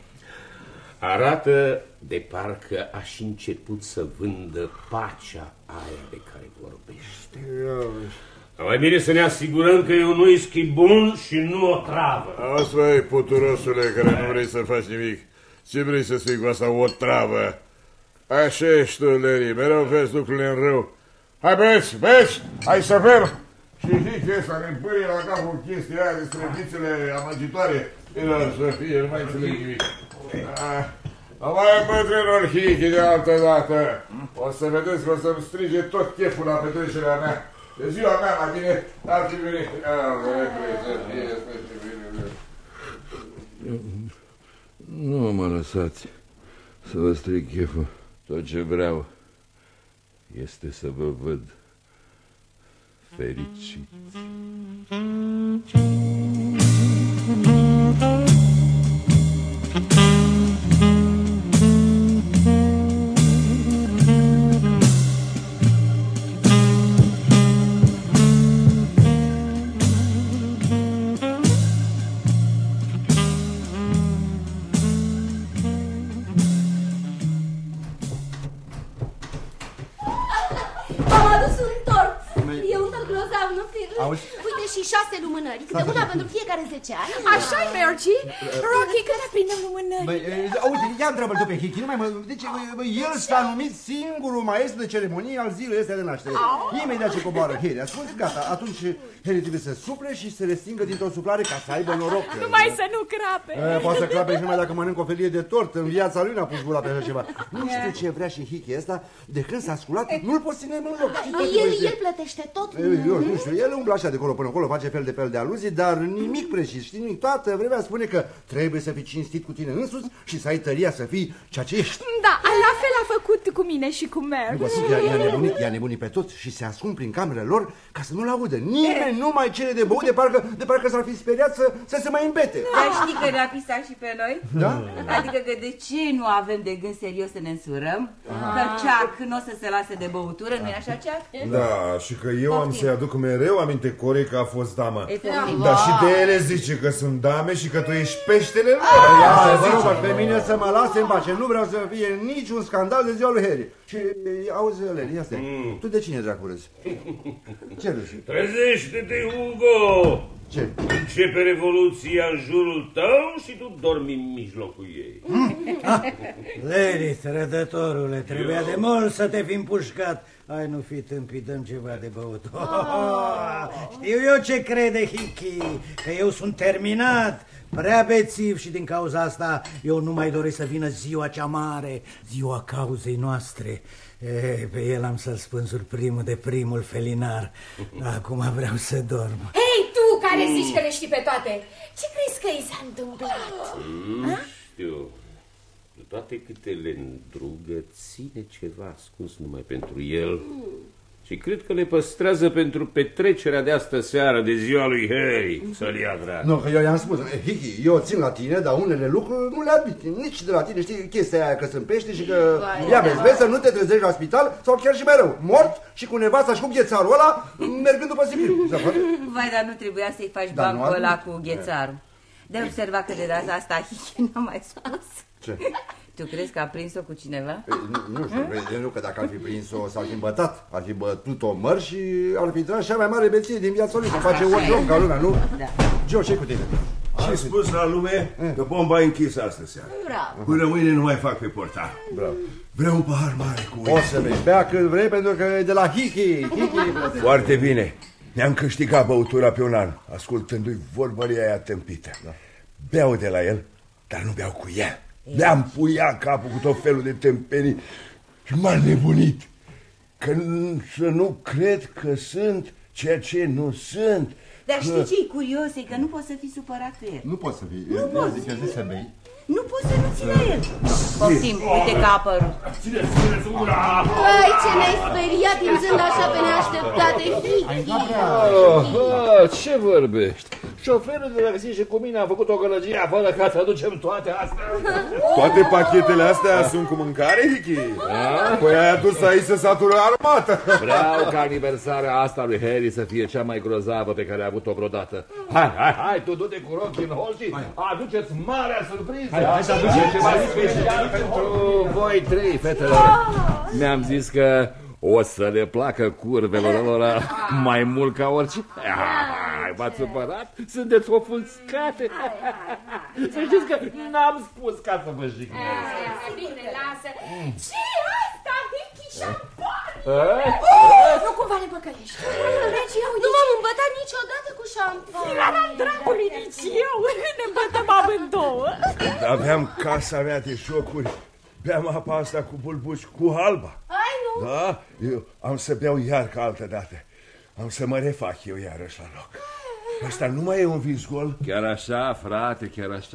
arată de parcă aș început să vândă pacea aia de care vorbește. Mai bine să ne asigurăm că e un whisky bun și nu o travă. Asta e, puturosule, care nu vrei să faci nimic. Ce vrei să spui cu asta, o travă? Așa ești tu, Larry, mereu vezi lucrurile în rău. Hai, beți, hai să bem! Și Hic ăsta ne împârie la cap cu chestia aia despre fițele amăgitoare. Era să fie, nu mai înțeleg nimic. Nu mai bătrânul Hic de altă dată. O să vedeți că o să-mi strige tot cheful la petrecerea mea. De ziua mea, mai bine, ar fi venit. Nu mă lăsați să vă stric cheful. Tot ce vreau este să vă văd fericiți. Și 6 lumânări, câte una pentru fiecare 10 ani. Așa-i, Mergi. Rocky, când aprindem lumânări? Uite, ia întreabă-l tu pe Hickey, nu mai mă... Deci, el s-a numit singurul maestru de ceremonie al zilei astea de naștere. Imediat ce coboară Harry, a spus, gata, atunci Harry trebuie să suple și să restingă dintr-o suplare ca să aibă noroc. Numai să nu crape. Poate să crape și numai dacă mănâncă o felie de tort. În viața lui n-a pus gura pe așa ceva. Nu știu ce vrea și Hickey ăsta, de când s-a sculat, nu-l poți ține în loc. El plătește tot. Eu nu știu, el umblă așa de acolo până acolo, face fel de fel de aluzii, dar nimic precis, știi, nimic. Toată vremea spune că trebuie să fii cinstit cu tine însuți și să ai tăria să fii ceea ce ești. Da, la fel a făcut cu mine și cu Merg. I-a nebunit pe toți și se ascund prin camerele lor ca să nu-l audă. Nimeni nu mai cere de băut, de parcă s-ar fi speriat să se mai îmbete. Dar știi că ne-a pisat și pe noi? Da? Adică că de ce nu avem de gând serios să ne însurăm? Că Chuck nu o să se lase de băutură, nu-i așa, Chuck? Da, și că eu am să-i aduc mereu aminte Corei că a fost damă. Dar și de ele zice că sunt dame și că tu ești peștele lor. Pe mine să mă lase în pace. Nu vreau să fie niciun scandal de ziua lui Harry. Și auzi, Lenny, ia stai. Tu de cine dracu râzi? Ce râzi? Trezește-te, Hugo! Ce? Începe revoluția în jurul tău și tu dormi în mijlocul ei. Lenny, trădătorule, trebuia de mult să te fi împușcat. Hai, nu fi tâmpit, dăm ceva de băut. Știu eu ce crede Hickey, că eu sunt terminat, prea bețiv și din cauza asta eu nu mai doresc să vină ziua cea mare, ziua cauzei noastre. Pe el am să-l spânzur primul de primul felinar. Acum vreau să dorm. Hei, tu care zici că le știi pe toate, ce crezi că i s-a întâmplat? Nu știu. Toate câte le îndrugă, ține ceva ascuns numai pentru el. Și cred că le păstrează pentru petrecerea de astă seară de ziua lui Harry. Să-l ia dracu. Nu, că eu i-am spus, Hickey, eu țin la tine, dar unele lucruri nu le admit. Nici de la tine, știi, chestia aia că sunt pește și că... Ia vezi, să nu te trezești la spital sau chiar și mai rău, mort și cu nevasta și cu ghețarul ăla, mergând după Sibiu. Vai, dar nu trebuia să-i faci bancul ăla cu ghețarul. De observa că de data asta Hickey n-a mai spus. Ce? Tu crezi că a prins-o cu cineva? Nu știu, nu că dacă ar fi prins-o s-ar fi îmbătat, ar fi bătut-o măr și ar fi tras cea mai mare beție din viața lui, să face orice om ca lumea, nu? Da. Joe, ce-i cu tine? Și spus la lume că bomba e închisă astă seară. Bravo. Până mâine nu mai fac pe portar. Bravo. Vreau un pahar mare cu uite. O să vezi, bea cât vrei pentru că e de la Hickey. Foarte bine. Ne-am câștigat băutura pe un an, ascultându-i vorbăria aia tâmpită. Da. Beau de la el, dar nu beau cu ea. Le-am puiat capul cu tot felul de tâmpenii și m-a nebunit. Că să nu cred că sunt ceea ce nu sunt. Dar știi ce-i curios? E că nu poți să fii supărat pe el. Nu poți să fii. Nu poți. Zice să bei. Nu poți să nu țină el. Poftim, uite că a apărut. Țineți ura! Ai, ce ne-ai speriat timzând așa pe neașteptate, Ce vorbești? Șoferul de la zi și cu mine a făcut o gălăgie fără ca să aducem toate astea. Toate pachetele astea sunt cu mâncare, Hickey? Păi ai adus aici să satură armata. Vreau ca aniversarea asta lui Harry să fie cea mai grozavă pe care a avut-o vreodată. Hai, tu du-te cu Rocky în hol și aduceți marea surpriză. Hai să aduceți ceva special pentru voi trei, fetele. Mi-am zis că o să le placă curvelor lor mai mult ca orice. Hai, v-ați supărat? Sunteți ofuscate. Să știți că n-am spus ca să vă jignesc. Bine, lasă. Ce asta, Hickey, șampon? Nu cumva ne păcălești. Nu m-am îmbătat niciodată cu șampon. La dracului, nici eu. Ne îmbătăm amândouă. Aveam casa mea de jocuri. Beam apa asta cu bulbuci, cu alba. Ai, nu? Da, eu am să beau iar ca altă dată. Am să mă refac eu iarăși la loc. Ăsta nu mai e un vis gol? Chiar așa, frate, chiar așa.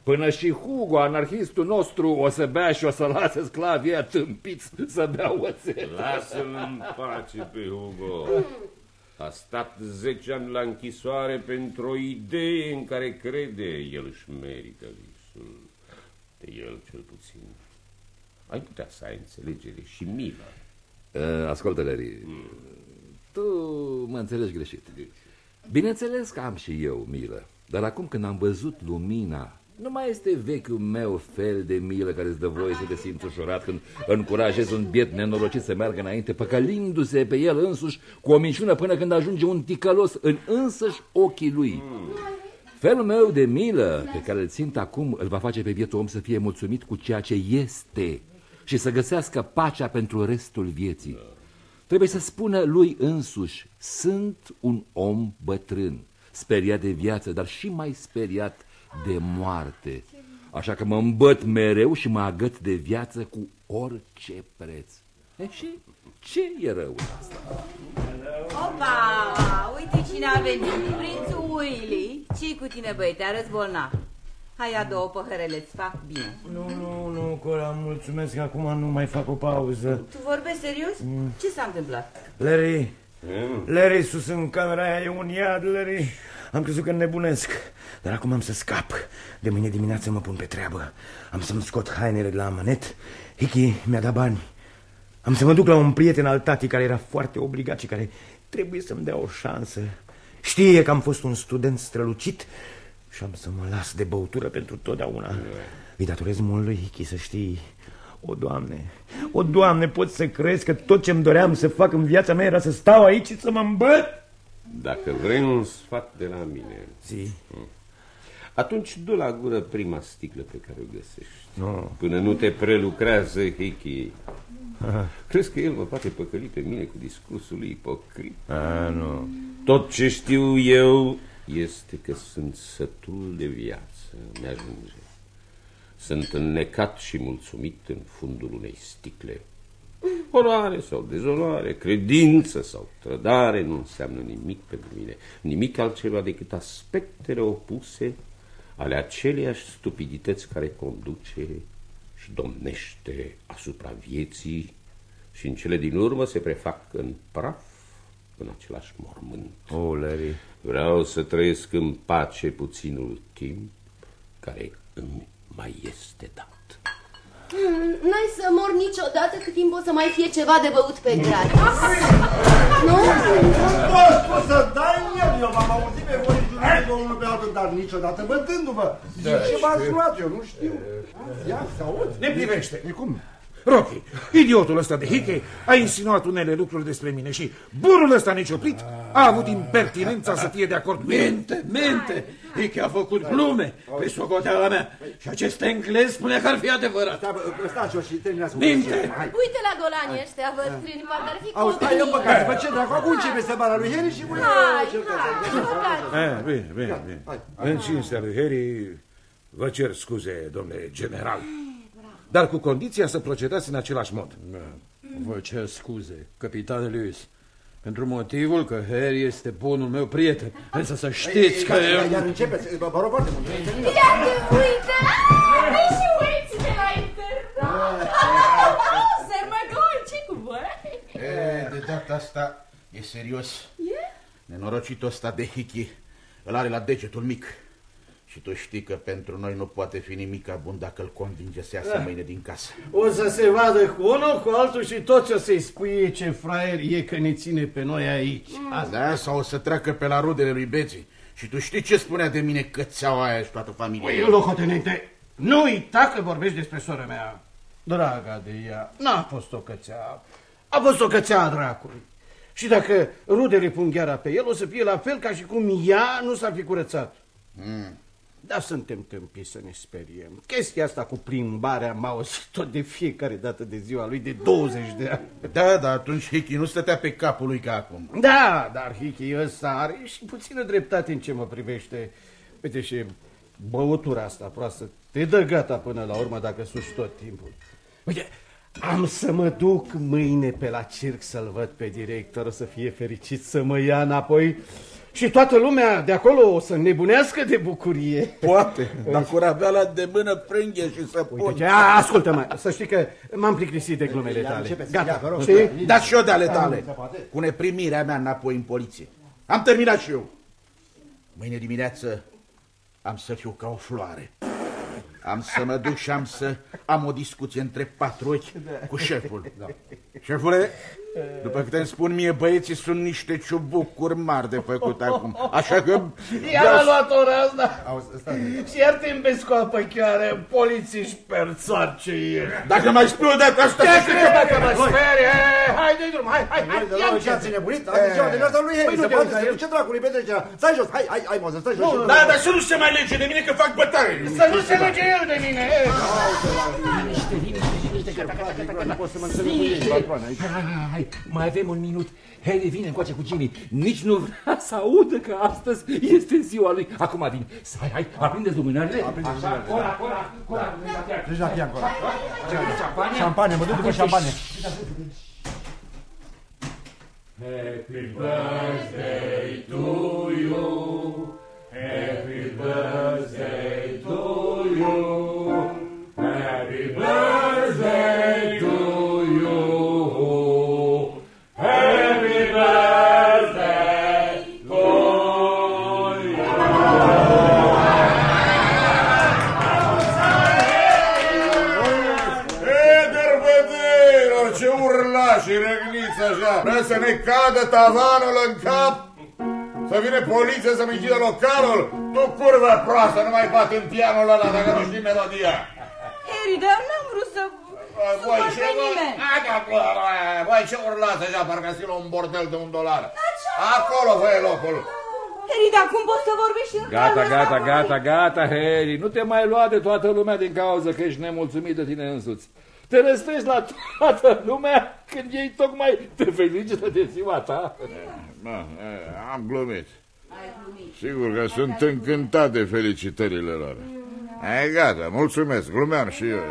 Până și Hugo, anarhistul nostru, o să bea și o să lase sclavii aia tâmpiți să bea oțet. Lasă-l în pace pe Hugo. A stat 10 ani la închisoare pentru o idee în care crede. El își merită visul. De el, cel puțin. Ai putea să ai înțelegere și milă. Ascultă, Larry, tu mă înțelegi greșit. Bineînțeles că am și eu milă, dar acum când am văzut lumina, nu mai este vechiul meu fel de milă care îți dă voie să te simți ușurat când încurajezi un biet nenorocit să meargă înainte, păcălindu-se pe el însuși cu o minciună până când ajunge un ticălos în însăși ochii lui. Felul meu de milă pe care îl simt acum îl va face pe bietul om să fie mulțumit cu ceea ce este și să găsească pacea pentru restul vieții. Trebuie să spună lui însuși: sunt un om bătrân, speriat de viață, dar și mai speriat de moarte. Așa că mă îmbăt mereu și mă agăt de viață cu orice preț. Și ce e rău în asta? Opa, uite cine a venit, prințul Willy. Ce-i cu tine, băi, te arăți bolnav? Hai, ia 2 păhărele, îți fac bine. Nu, Cora, mulțumesc că acum nu mai fac o pauză. Tu vorbești serios? Ce s-a întâmplat? Larry, sus în camera aia e un iad, Larry. Am crezut că nebunesc, dar acum am să scap. De mâine dimineață mă pun pe treabă. Am să-mi scot hainele de la amanet. Hickey mi-a dat bani. Am să mă duc la un prieten al tatii care era foarte obligat și care trebuie să-mi dea o șansă. Știe că am fost un student strălucit și am să mă las de băutură pentru totdeauna. Îi datorez mult lui Hickey, să știi. O, Doamne, pot să crezi că tot ce-mi doream să fac în viața mea era să stau aici și să mă îmbăt? Dacă vrei un sfat de la mine, atunci du la gură prima sticlă pe care o găsești. Până nu te prelucrează Hickey. Crezi că el mă poate păcăli pe mine cu discursul lui ipocrit? Nu. Tot ce știu eu este că sunt sătul de viață. Mi-ajunge. Sunt înnecat și mulțumit în fundul unei sticle. Oroare sau dezoloare, credință sau trădare nu înseamnă nimic pentru mine. Nimic altceva decât aspectele opuse ale aceleiași stupidități care conduce și domnește asupra vieții și în cele din urmă se prefac în praf în același mormânt. Larry. Vreau să trăiesc în pace puținul timp care îmi mai este dat. N-ai să mor niciodată cât timp o să mai fie ceva de băut pe gratis. Nu? Poți să dai el, eu v-am auzit pe voi de unul pe altul, dar niciodată bătându-vă. Ce v-ați luat, eu nu știu. Ia, să aud. Ne privește. Cum? Rocky, idiotul ăsta de Hickey a insinuat unele lucruri despre mine și burul ăsta necioplit a avut impertinența să fie de acord cu el. Mente! Hickey a făcut glume pe socoteala mea și acest englez spune că ar fi adevărat. Stați-o și terminați cu Minte! Uite la golanii ăștia bătrâni, parcă ar fi copii. Auzi, eu păcat, bă, ce dracu, acum începe seara lui Harry și voi... Bine. În cinstea lui Harry, vă cer scuze, domnule general. Dar cu condiția să procedați în același mod. Vă cer scuze, capitane Lewis, pentru motivul că Harry este bunul meu prieten. Însă să știți că eu... Iar începeți, vă rog foarte mult. Iată, uite! Și uiți de la internat! Sir McGowan, ce cu voi? De data asta e serios. Nenorocitul ăsta de Hickey îl are la degetul mic. Și tu știi că pentru noi nu poate fi nimic bun dacă îl convinge să iasă mâine din casă. O să se vadă cu unul, cu altul și toți o să-i spui ce fraier e că ne ține pe noi aici. Da, sau o să treacă pe la rudele lui Betsy. Și tu știi ce spunea de mine cățeaua aia și toată familia? Păi, locotenente, nu uita că vorbești despre sora mea. Draga de ea, n-a fost o cățea. A fost o cățea a dracului. Și dacă rudele pun gheara pe el, o să fie la fel ca și cum ea nu s-ar fi curățat. Dar suntem tâmpiți să ne speriem. Chestia asta cu plimbarea m-a auzit tot de fiecare dată de ziua lui de 20 de ani. Da, dar atunci Hickey nu stătea pe capul lui ca acum. Da, dar Hickey ăsta are și puțină dreptate în ce mă privește. Uite, și băutura asta proastă te dă gata până la urmă dacă suși tot timpul. Uite, am să mă duc mâine pe la circ să-l văd pe director, o să fie fericit să mă ia înapoi. Și toată lumea de acolo o să nebunească de bucurie. Poate, dar corabela de mână prânge și să pun. Ascultă-mă, să știi că m-am plictisit de glumele tale. Gata, știi? Dați și eu de ale tale. Pune primirea mea înapoi în poliție. Am terminat și eu. Mâine dimineață am să fiu ca o floare. Am să mă duc și am să am o discuție între 4 ochi cu șeful. Șefule, după câte îmi spun mie, băieții sunt niște ciubucuri mari de făcut acum. Așa că... Iar a luat ora asta. Și iar te îmbezi cu apă chiar, polițiști perțari ce ești. Dacă mai spui o dată asta... Dacă mă speri, hai de drum, hai. Ce-ați nebunit? Azi ziua de asta lui Harry, se poate să ce dracului petrecerea. Stai jos, hai, Moze, stai jos. Da, dar să nu se mai lege de mine că fac bătaie. Să nu se lege el de mine. Hai, mai avem un minut. Harry vine încoace cu Jimmy. Nici nu vrea să audă că astăzi este ziua lui. Acum vine. Hai, aprindeți luminările. Cora. Treci la pian, Cora. Șampanie, mă duc după șampanie. Happy birthday to you. Happy birthday to you. Happy birthday to you. Happy birthday to you. Derbădeilor, ce urlași și răgniți așa! Vreau să ne cadă tavanul în cap? Să vine poliția să-mi închidă localul? Tu, curvă proastă, nu mai bate în pianul ăla dacă nu știi melodia. Harry, dar n-am vrut să... Voi ce urlați așa, parcă ați fi la un bordel de $1. Acolo vă e locul. Harry, dar cum poți să vorbești în Gata, Harry. Nu te mai lua de toată lumea din cauza că ești nemulțumit de tine însuți. Te răstești la toată lumea când ei tocmai te felicită de ziua ta. Am glumit. Sigur că sunt încântat de felicitările lor. Gata, mulțumesc, glumeam și eu.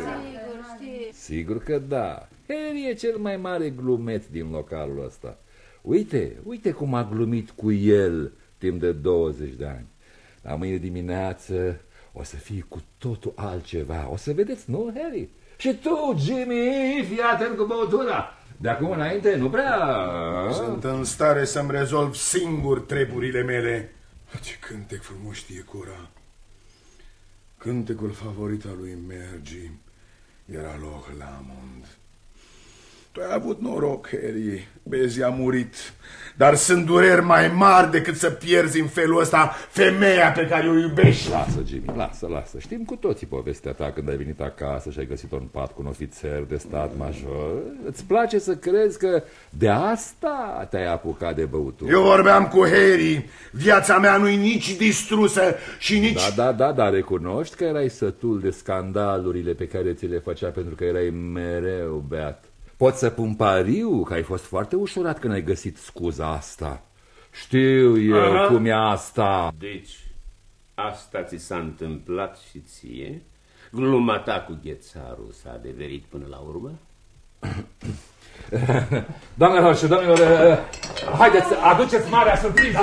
Sigur că da. Harry e cel mai mare glumeț din localul ăsta. Uite cum a glumit cu el timp de 20 de ani. La mâine dimineață o să fie cu totul altceva. O să vedeți, nu, Harry? Și tu, Jimmy, fii atent cu băutura. De acum înainte nu prea... Sunt în stare să-mi rezolv singur treburile mele. Ce cântec frumos știe Cora. Cântecul favorit al lui Mergi era Loch Lomond. Tu ai avut noroc, Harry. Bezi a murit. Dar sunt dureri mai mari decât să pierzi în felul ăsta femeia pe care o iubești. Lasă, Jimmy, lasă. Știm cu toții povestea ta când ai venit acasă și ai găsit-o în pat cu un ofițer de stat major. Îți place să crezi că de asta te-ai apucat de băutură? Eu vorbeam cu Harry. Viața mea nu-i nici distrusă și nici... Da, recunoști că erai sătul de scandalurile pe care ți le făcea pentru că erai mereu beat. Pot să pun pariu că ai fost foarte ușurat când ai găsit scuza asta. Știu eu cum e asta. Deci, asta ți s-a întâmplat și ție? Gluma ta cu ghețarul s-a adeverit până la urmă? Doamnelor și domnilor, haideți, aduceți marea surpriză!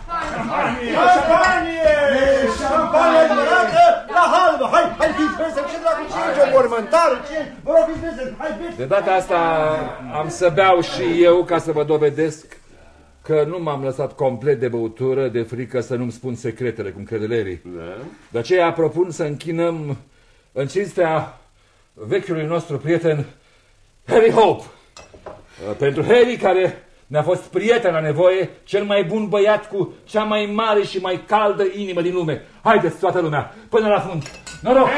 Șampanie adevărată la halbă! Hai, fiți veseli, ce dracu, ce mormântare, vă rog, fiți veseli, hai, veseli! De data asta am să beau și eu ca să vă dovedesc că nu m-am lăsat complet de băutură de frică să nu-mi spun secretele, cum crede Larry. De aceea propun să închinăm în cinstea vechiului nostru prieten Harry Hope. Pentru Harry, care ne-a fost prieten la nevoie, cel mai bun băiat cu cea mai mare și mai caldă inimă din lume. Haideți toată lumea, până la fund. Noroc!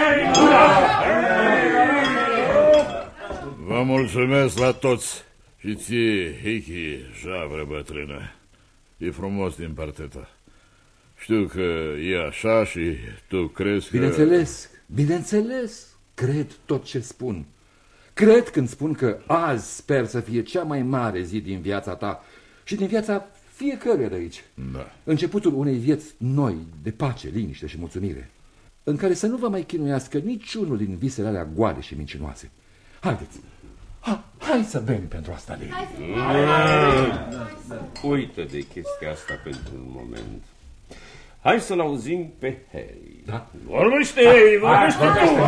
Vă mulțumesc la toți. Și ție, Hickey, javră bătrână. E frumos din partea ta. Știu că e așa și tu crezi că... Bineînțeles, cred tot ce spun. Cred când spun că azi sper să fie cea mai mare zi din viața ta și din viața fiecăruia de aici. Da. Începutul unei vieți noi, de pace, liniște și mulțumire, în care să nu vă mai chinuiască niciunul din visele alea goale și mincinoase. Haideți! Hai să bem pentru asta, Lady. Uită de chestia asta pentru un moment. Hai să-l auzim pe Harry. Da? Vorbește, vorbește tu!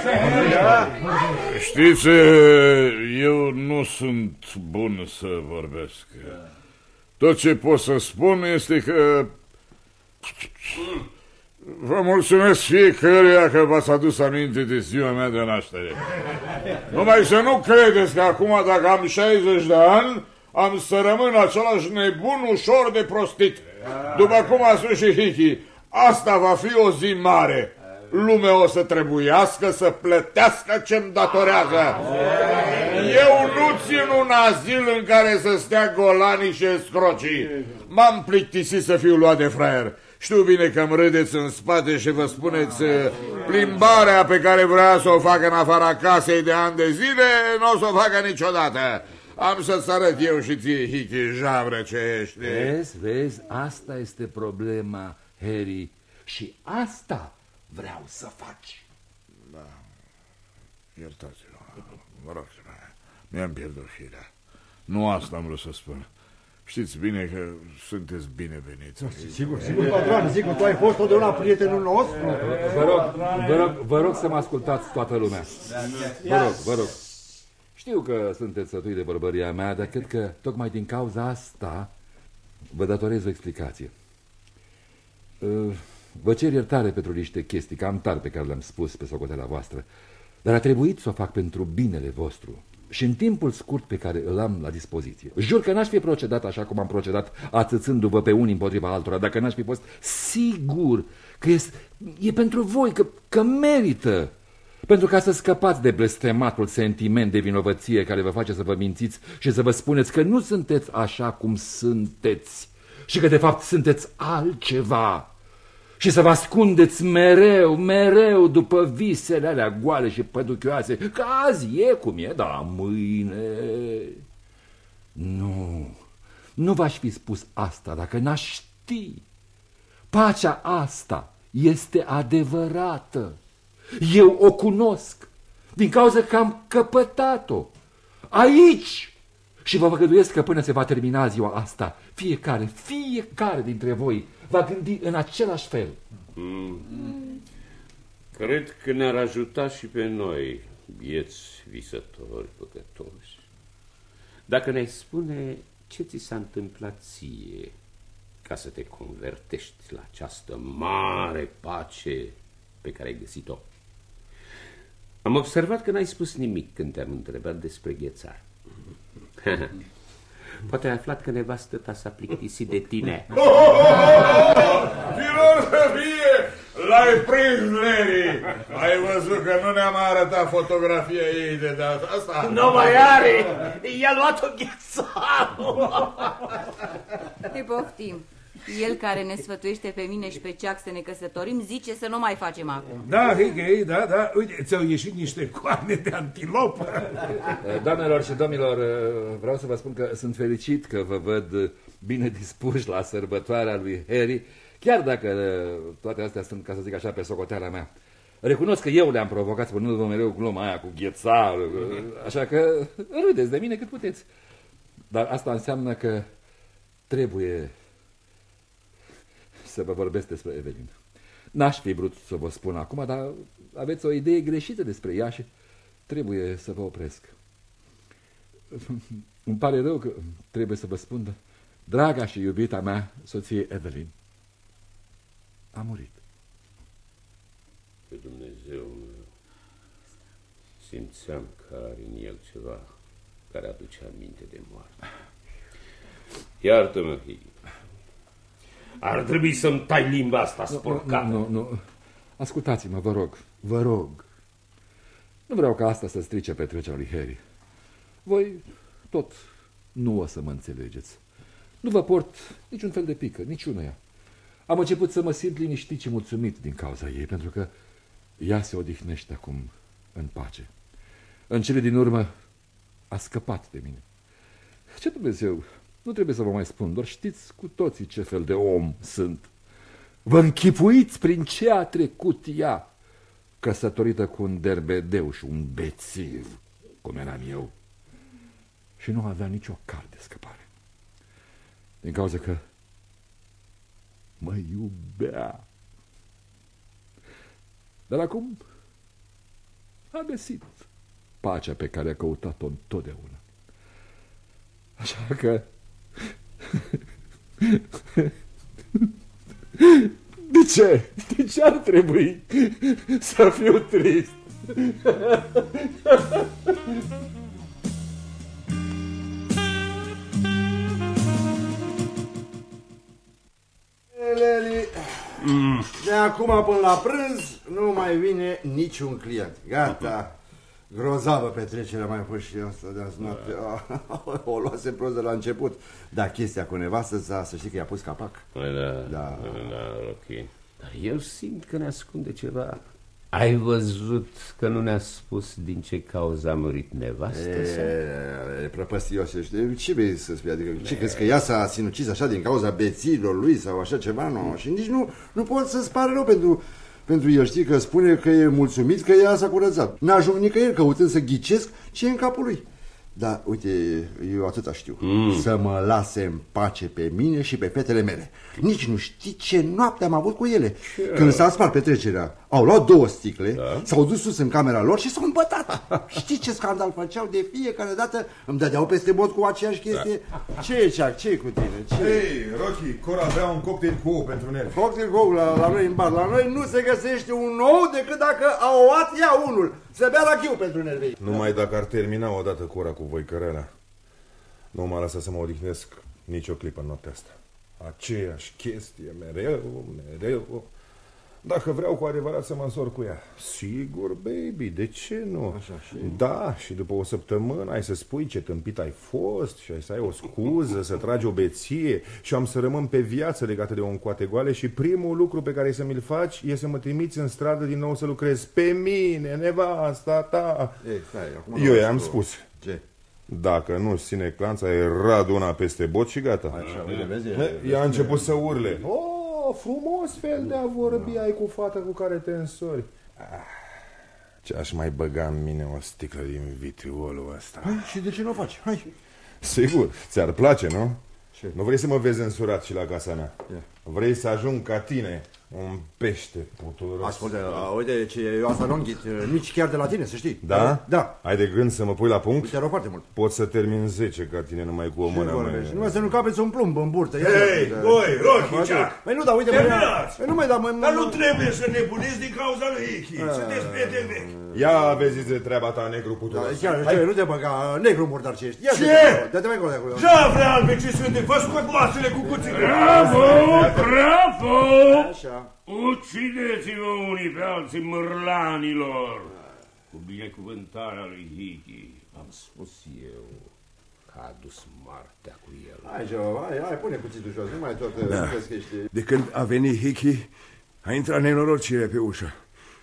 Știți, eu nu sunt bun să vorbesc. Tot ce pot să spun este că vă mulțumesc fiecăruia că v-ați adus aminte de ziua mea de naștere. Numai să nu credeți că acum, dacă am 60 de ani, am să rămân același nebun ușor de prostit. După cum a spus și Hickey, asta va fi o zi mare. Lumea o să trebuiască să plătească ce-mi datorează. Eu nu țin un azil în care să stea golanii și escrocii. M-am plictisit să fiu luat de fraier. Știu bine că îmi râdeți în spate și vă spuneți plimbarea pe care vrea să o facă în afara casei de ani de zile, nu o să o facă niciodată. Am să-ți arăt eu și ție, Hickey, javră ce ești. Vezi, asta este problema, Harry. Și asta vreau să faci. Da. Iertați-mă, vă rog, mi-am pierdut firea. Nu asta am vrut să spun. Știți bine că sunteți bineveniți. Sigur, patron, sigur, tu ai fost totdeauna prietenul nostru. Vă rog să mă ascultați toată lumea. Vă rog. Știu că sunteți sătui de bărbăria mea, dar cred că tocmai din cauza asta vă datorez o explicație. Vă cer iertare pentru niște chestii cam tari pe care le-am spus pe socoteala voastră, dar a trebuit să o fac pentru binele vostru și în timpul scurt pe care îl am la dispoziție. Jur că n-aș fi procedat așa cum am procedat, atâțându-vă pe unii împotriva altora, dacă n-aș fi fost sigur că e pentru voi, că merită. Pentru ca să scăpați de blestematul sentiment de vinovăție care vă face să vă mințiți și să vă spuneți că nu sunteți așa cum sunteți și că de fapt sunteți altceva. Și să vă ascundeți mereu după visele alea goale și păduchioase, că azi e cum e, dar mâine... Nu v-aș fi spus asta dacă n-aș ști. Pacea asta este adevărată. Eu o cunosc din cauza că am căpătat-o aici. Și vă făgăduiesc că până se va termina ziua asta, fiecare dintre voi va gândi în același fel. Cred că ne-ar ajuta și pe noi, bieți visători păcătoși, dacă ne-ai spune ce ți s-a întâmplat ție ca să te convertești la această mare pace pe care ai găsit-o. Am observat că n-ai spus nimic când te-am întrebat despre Ghețar. Poate ai aflat că nevastă ta s-a plictisit de tine. Filor să fie! L-ai prins, Larry! Ai văzut că nu ne-am arătat fotografia ei de data asta? Nu mai are! I-a luat-o Ghețarul! Te poftim. El care ne sfătuiește pe mine și pe Ceac să ne căsătorim zice să nu mai facem acum. Da, Hickey, da, uite, ți-au ieșit niște coarne de antilopă. Doamnelor și domnilor, vreau să vă spun că sunt fericit că vă văd bine dispuși la sărbătoarea lui Harry, chiar dacă toate astea sunt, ca să zic așa, pe socoteala mea. Recunosc că eu le-am provocat spunându-vă mereu gluma aia cu Ghețarul, așa că râdeți de mine cât puteți. Dar asta înseamnă că trebuie să vă vorbesc despre Evelyn. N-aș fi vrut să vă spun acum, dar aveți o idee greșită despre ea și trebuie să vă opresc. Îmi pare rău că trebuie să vă spun, dar draga și iubita mea, soție Evelyn, a murit. Pe Dumnezeu meu, simțeam că are în el ceva care aduce aminte de moarte. Iartă-mă, Hickey. Ar trebui să-mi tai limba asta spurcată. Nu. Ascultați-mă, vă rog. Nu vreau ca asta să strice petrecerea lui Harry. Voi tot nu o să mă înțelegeți. Nu vă port niciun fel de pică, niciunuia. Am început să mă simt liniștit și mulțumit din cauza ei, pentru că ea se odihnește acum în pace. În cele din urmă a scăpat de mine. Ce Dumnezeu, nu trebuie să vă mai spun, doar știți cu toții ce fel de om sunt. Vă închipuiți prin ce a trecut ea, căsătorită cu un derbedeu și un bețiv, cum eram eu. și nu avea nicio cale de scăpare. Din cauza că mă iubea. Dar acum a găsit pacea pe care a căutat-o întotdeauna. Așa că... De ce? De ce ar trebui să fiu trist? Leli, de acum până la prânz nu mai vine niciun client. Gata. Grozavă petrecerea mai fost și asta de azi noapte. O luase prost de la început. Dar chestia cu nevastă să știi că i-a pus capac. Da, ok. Dar eu simt că ne ascunde ceva. Ai văzut că nu ne-a spus din ce cauză a murit nevastă? E prăpăstios, știi? Ce vrei să spui? Adică, ce crezi că ea s-a sinucis așa din cauza bețiilor lui sau așa ceva? Nu. Și nici nu pot să-ți pare rău pentru el, știi, că spune că e mulțumit că ea s-a curățat. N-ajung nicăieri căutând să ghicesc ce e în capul lui. Dar, uite, eu atâta știu. Să mă lase în pace pe mine și pe fetele mele. Nici nu știi ce noapte am avut cu ele. Când s-a spart petrecerea, au luat 2 sticle, s-au dus sus în camera lor și s-au îmbătat. Știi ce scandal făceau? De fiecare dată îmi dădeau peste bot cu aceeași chestie. Ce e, Ceac? Ce e cu tine? Hei, Rocky, Cora avea un cocktail cu ou pentru nervi. Cocktail cu ou la noi în bar. La noi nu se găsește un ou decât dacă a ouat ea unul. Să bea la chiu pentru nervii. Numai dacă ar termina odată Cora cu voi cărelea. Nu m-a lăsat să mă odihnesc nicio clipă în noaptea asta. Aceeași chestie, mereu. Dacă vreau cu adevărat să mă însor cu ea. Sigur, baby, de ce nu? Așa, și... Da, și după o săptămână ai să spui ce tâmpit ai fost și ai să ai o scuză, să tragi o beție și am să rămân pe viață legată de o încoate goale și primul lucru pe care să mi-l faci e să mă trimiți în stradă din nou să lucrezi pe mine, nevasta ta. Eu i-am spus. Ce? Dacă nu-și ține clanța, e raduna peste bot și gata. Așa, vezi, ea a început să urle. Frumos fel de a vorbi ai cu fata cu care te însori. Ce-aș mai băga în mine o sticlă din vitriolul ăsta. Hai, și de ce nu o faci? Hai. Sigur, ți-ar place, nu? Ce? Nu vrei să mă vezi însurat și la casa mea? Vrei să ajung ca tine, un pește puturos. Ascultă, uite, eu asta nu înghit, nici chiar de la tine, să știi. Da? Da. Ai de gând să mă pui la punct? Te rog foarte mult. Pot să termin 10 ca tine numai cu o mână. Numai să nu capeți un plumb în burtă. Hei, voi, Rocky, Ceac! Păi nu, dar uite, dar nu trebuie să nebuniți din cauza lui Hickey. Sunteți prieteni vechi. Ia aveți de treaba ta, negru puturos. Chiar, nu te băga, negru murdar ce ești. Ce? Dă-te mai acolo de acolo. Jafre albe ce sunt, vă scot oasele cu cuțite. Bravo, bravo! Așa. Ucideți-vă unii pe alții, mărlanilor! Cu binecuvântarea lui Hickey. Am spus eu că a adus moartea cu el. Hai, Joe, hai, pune cuțitul jos, nu mai tot crezi că ești... De când a venit Hickey, a intrat nenorocire pe ușă.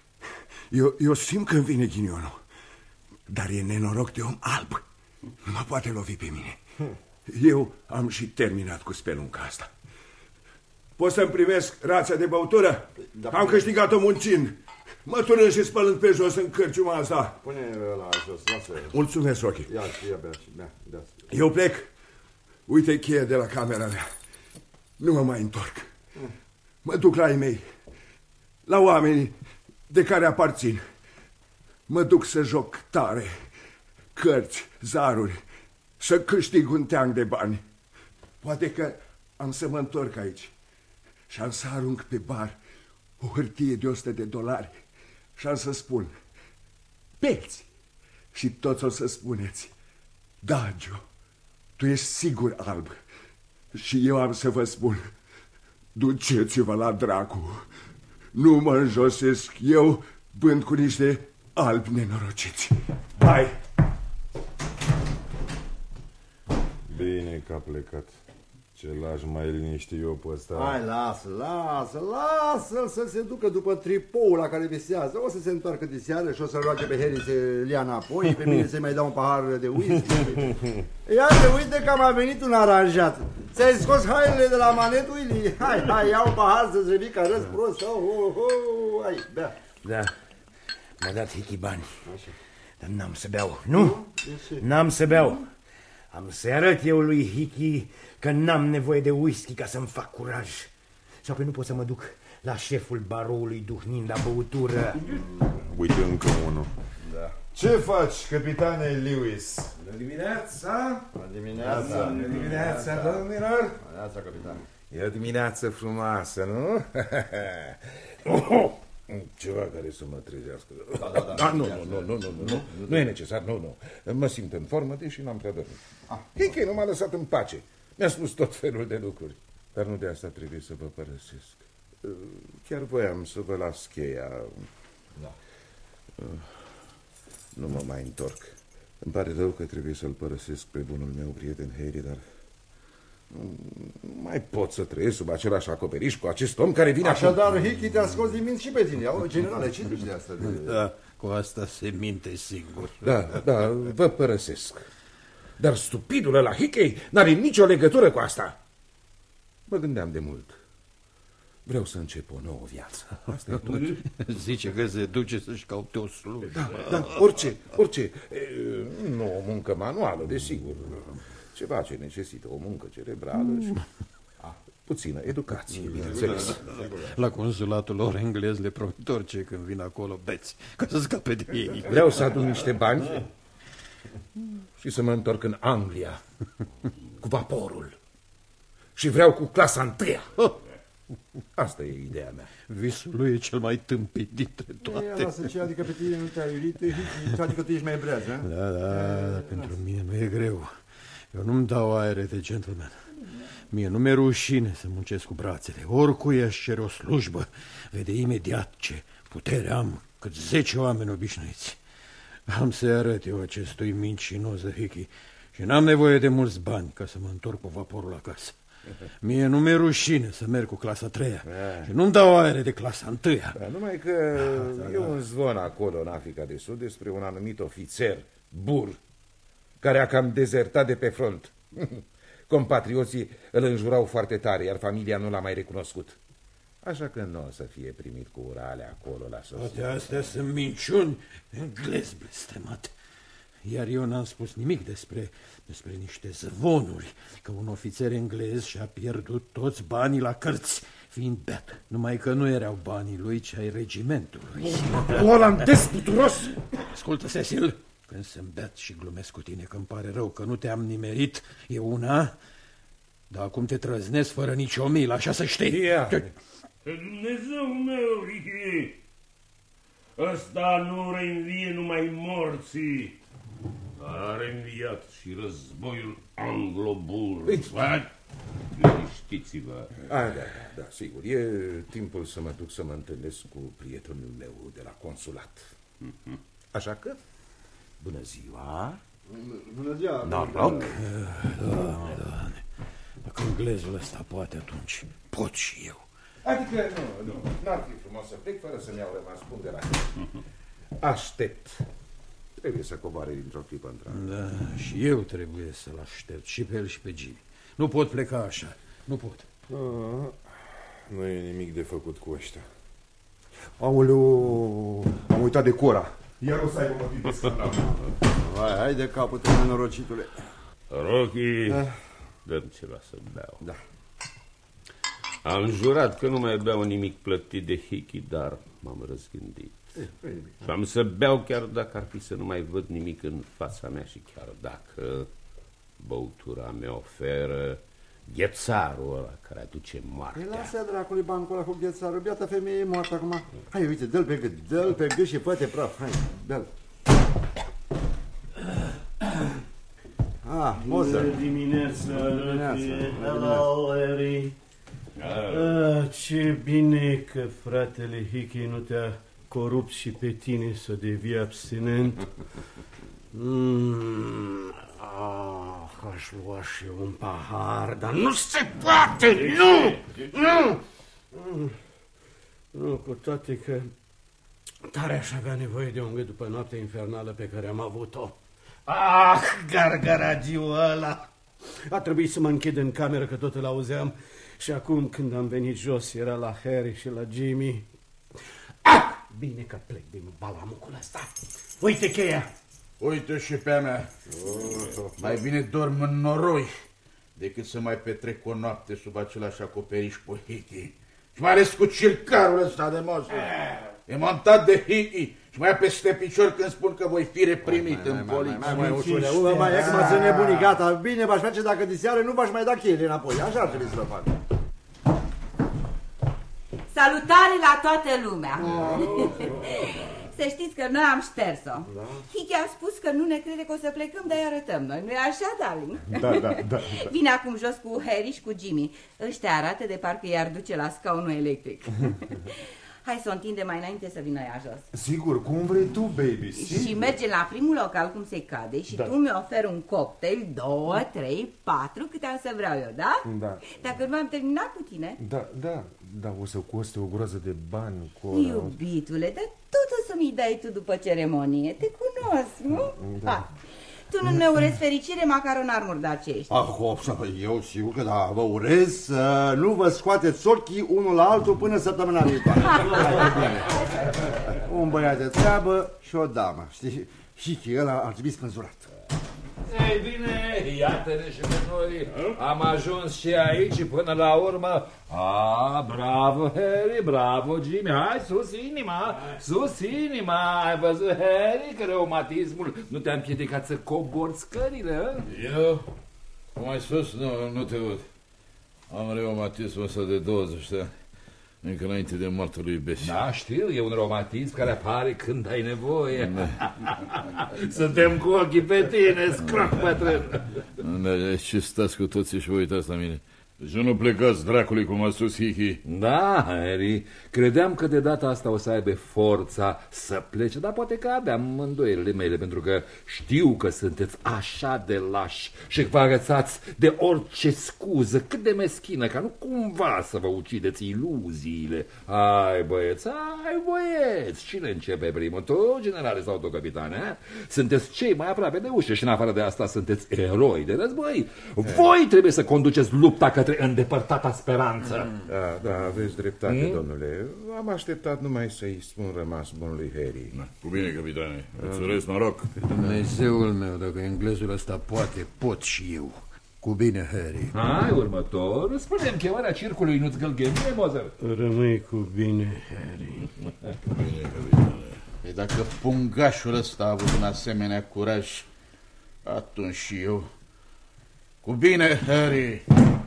Eu simt că-mi vine ghinionul, dar e nenoroc de om alb. Nu mă poate lovi pe mine. Eu am și terminat cu spelunca asta. Poți să-mi primesc rația de băutură? Da, am câștigat-o muncind, măturând și spălând pe jos în cârciuma asta. Pune la jos, lasă. Mulțumesc, Rocky. Ia, bea. Eu plec. Uite cheia de la camera mea. Nu mă mai întorc. Mă duc la ei mei, la oamenii de care aparțin. Mă duc să joc tare, cărți, zaruri, să câștig un teanc de bani. Poate că am să mă întorc aici și am să arunc pe bar o hârtie de $100 și am să spun: beți! Și toți o să spuneți: da, Joe, tu ești sigur alb. Și eu am să vă spun: duceți-vă la dracu. Nu mă înjosesc eu bând cu niște albi nenorociți. Hai! Bine că a plecat. Ce lași mai liniștit eu pe ăsta. Hai, lasă-l să se ducă după tripoul la care visează. O să se întoarcă de seară și o să roage pe Harry să-l ia înapoi, pe mine să-i mai dau un pahar de whisky. Iată, uite că m-a venit un aranjat. Ți-ai scos hainele de la manet, Willy? Hai, ia un pahar să-ți revii ca răz prost. Hai, bea. Da, m-a dat Hickey bani. Așa. Dar n-am să beau, nu? N-am să beau. Am să arăt eu lui Hickey că n-am nevoie de whisky ca să-mi fac curaj. Și apoi nu pot să mă duc la șeful baroului duhnind la băutură. Uite încă unul. Da. Ce faci, capitane Lewis? Bună dimineața! Bună dimineața! Bună dimineața, domnilor! Bună dimineața, capitane. E o dimineață frumoasă, nu? Ceva care să mă trezească. Da. Nu e necesar, nu. Mă simt în formă, deși n-am prea dormit. Hickey nu m-a lăsat în pace. Mi-a spus tot felul de lucruri. Dar nu de asta trebuie să vă părăsesc. Chiar voiam să vă las cheia. Da. Nu mă mai întorc. Îmi pare rău că trebuie să-l părăsesc pe bunul meu prieten Harry, dar nu mai pot să trăiesc sub același acoperiș cu acest om care vine Așadar, Hickey te-a scos din minți și pe tine. Generale, ce zici de asta? Da, cu asta se minte singur. Da, vă părăsesc. Dar stupidul ăla Hickey n-are nicio legătură cu asta. Mă gândeam de mult. Vreau să încep o nouă viață. Asta e tot. Zice că se duce să-și caute o slujbă. Da, orice. Nu o muncă manuală, desigur. Ceva ce necesită o muncă cerebrală și puțină educație, bineînțeles. La consulatul lor englez le promit orice când vin acolo beți, ca să scape de ei. Vreau să adun niște bani și să mă întorc în Anglia cu vaporul. Și vreau cu clasa întâia. Asta e ideea mea. Visul lui e cel mai tâmpit dintre toate. Lasă ce, adică pe tine nu te-ai iubit, adică tu ești mai breaz, a? Da, pentru mine nu e greu. Eu nu-mi dau aere de gentleman. Mie nu mi-e rușine să muncesc cu brațele. Oricui aș cere o slujbă, vede imediat ce putere am, cât 10 oameni obișnuiți. Am să-i arăt eu acestui mincinos de Hickey și n-am nevoie de mulți bani ca să mă întorc cu vaporul acasă. Mie nu mi-e rușine să merg cu clasa 3-a și nu-mi dau aere de clasa 1-a. Numai că e un zvon acolo în Africa de Sud despre un anumit ofițer, Bur, care a cam dezertat de pe front. Compatrioții îl înjurau foarte tare, iar familia nu l-a mai recunoscut. Așa că nu o să fie primit cu urale acolo la sosire. Toate astea sunt minciuni, englez blestemat. Iar eu n-am spus nimic despre niște zvonuri, că un ofițer englez și-a pierdut toți banii la cărți, fiind beat. Numai că nu erau banii lui, ci ai regimentului. Olandez puturos! Ascultă, Cecil, când sunt beat și glumesc cu tine că îmi pare rău că nu te-am nimerit, e una, dar acum te trăznesc fără nicio milă, așa să știi. Pe Dumnezeu meu, Ricky, ăsta nu reînvie numai morții, dar a reînviat și războiul anglo-bul. Liniștiți-vă. Da, sigur. E timpul să mă duc să mă întâlnesc cu prietenul meu de la consulat. Așa că, bună ziua. Bună ziua. Noroc. Doamne, dacă englezul ăsta poate, atunci pot și eu. Adică, nu, n-ar fi frumos să plec fără să-mi iau rămas punct de la aștept. Trebuie să coboare dintr-o clipă într-alta. Da, și eu trebuie să-l aștept, și pe el și pe Jimmy. Nu pot pleca așa, nu pot. Nu e nimic de făcut cu ăștia. Aoleu, am uitat de Cora. Iar o să aibă motiv de scandal. Hai de capul tău, nenorocitule. Rocky, dă-mi ceva să beau. Da. Am jurat că nu mai beau nimic plătit de Hickey, dar m-am răzgândit. Și am să beau chiar dacă ar fi să nu mai văd nimic în fața mea și chiar dacă băutura mea oferă ghețarul ăla care aduce moartea. Lasă dracului bancul ăla cu ghețarul, biata femeie e moartă acum. Hai, uite, dă-l pe gât și fă-te praf, hai, dă-l. Bună dimineața, hello, Harry. Ce bine că fratele Hickey nu te-a corupt și pe tine să devii abstinent. Aș lua și eu un pahar, dar nu se poate, nu, cu toate că tare aș avea nevoie de un gât după noaptea infernală pe care am avut-o. Gargaragiul ăla! A trebuit să mă închid în cameră că tot îl auzeam și acum când am venit jos era la Harry și la Jimmy. Bine că plec din balamucul ăsta. Uite cheia! Uite și pe a mea. Mai bine dorm în noroi decât să mai petrec o noapte sub același acoperiș cu Hickey. Și mai ales cu circarul ăsta de moș. E montat de Hickey și mai ia peste picior când spun că voi fi reprimit în poliție. Mai ușure, mai e că m-ați înnebunit, gata. Bine v-aș face dacă diseară nu v-aș mai da cheile înapoi. Așa ar trebui să vă fac. Salutare la toată lumea! Să știți că noi am șters-o. Da. Hickey a spus că nu ne crede că o să plecăm, dar îi arătăm noi. Nu-i așa, darling? Da. Vine acum jos cu Harry și cu Jimmy. Ăștia arată de parcă i-ar duce la scaunul electric. Hai să o întindem mai înainte să vină ea jos. Sigur, cum vrei tu, baby. Sigur. Și mergem la primul local cum se cade și tu mi oferi un cocktail, 2, 3, 4, câte am să vreau eu, da? Da. Dacă nu am terminat cu tine? Da, o să coste o groază de bani, Cora. Iubitule, dar tot o să mi dai tu după ceremonie, te cunosc, nu? Da. Tu nu ne urezi fericire, macaronar murdăcești. Eu sigur că da, vă urez să nu vă scoateți ochii unul la altul până săptămâna viitoare. Un băiat de treabă și o damă, știi? Și ăla ar trebui spânzurat. Ei bine, iată-ne și pe noi. Am ajuns și aici până la urmă. Bravo, Harry, bravo, Jimmy. Hai, sus inima. Ai văzut, Harry, că reumatismul nu te-a împiedicat să cobori scările? Eu? Mai sus? Nu te văd. Am reumatismul ăsta de 20 de ani. Încă înainte de moartea lui Bessie. Da, știu, e un reumatism care apare când ai nevoie. Suntem cu ochii pe tine, scroc bătrân. Ce stați cu toții și vă uitați la mine? Deci nu plecați dracului cum a spus Hickey. Da, Harry, credeam că de data asta o să aibă forța să plece, dar poate că aveam îndoielile mele, pentru că știu că sunteți așa de lași și vă agățați de orice scuză, cât de meschină, ca nu cumva să vă ucideți iluziile. Hai, băieți, cine începe primul? Tu, generale sau tu, capitane? Sunteți cei mai aproape de ușă și în afară de asta sunteți eroi de război. Voi trebuie să conduceți lupta către îndepărtata speranță. Da, aveți dreptate, domnule. Am așteptat numai să-i spun rămas bunului Harry. Cu bine, capitane. Îți urez noroc. Dumnezeul meu, dacă englezul ăsta poate, pot și eu. Cu bine, Harry. Hai, următor. Spune-mi chemarea circului, nu-ți gălgămie, Mozer? Rămâi cu bine, Harry. Cu bine, capitane. Păi dacă pungașul ăsta a avut un asemenea curaj, atunci și eu. Cu bine, Harry.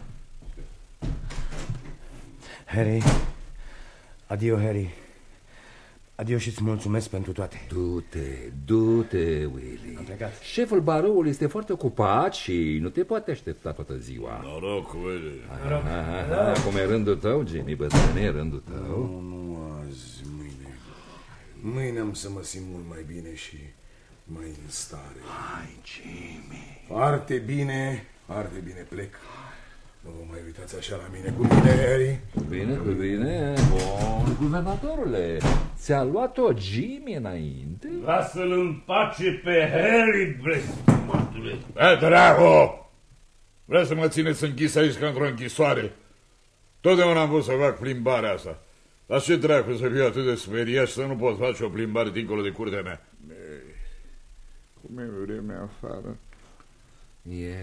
Harry, adio, Harry. Adio și îți mulțumesc pentru toate. Du-te, Willy. Am plecat. Șeful baroului este foarte ocupat și nu te poate aștepta toată ziua. Noroc, Willy. Acum e rândul tău, Jimmy, bătrâne, e rândul tău. Nu azi, mâine. Mâine am să mă simt mult mai bine și mai în stare. Hai, Jimmy. Foarte bine plec. Nu vă mai uitați așa la mine. Cu bine, Harry. Cu bine. Bun, guvernatorule, ți-a luat-o Jimmy înainte? Lasă-l în pace pe Harry, blestematule. Drago! Vreau să mă țineți închis aici ca într-o închisoare. Totdeauna am vrut să fac plimbarea asta. Dar ce dracu să fiu atât de speriat și să nu pot face o plimbare dincolo de curtea mea? Cum e vremea afară? E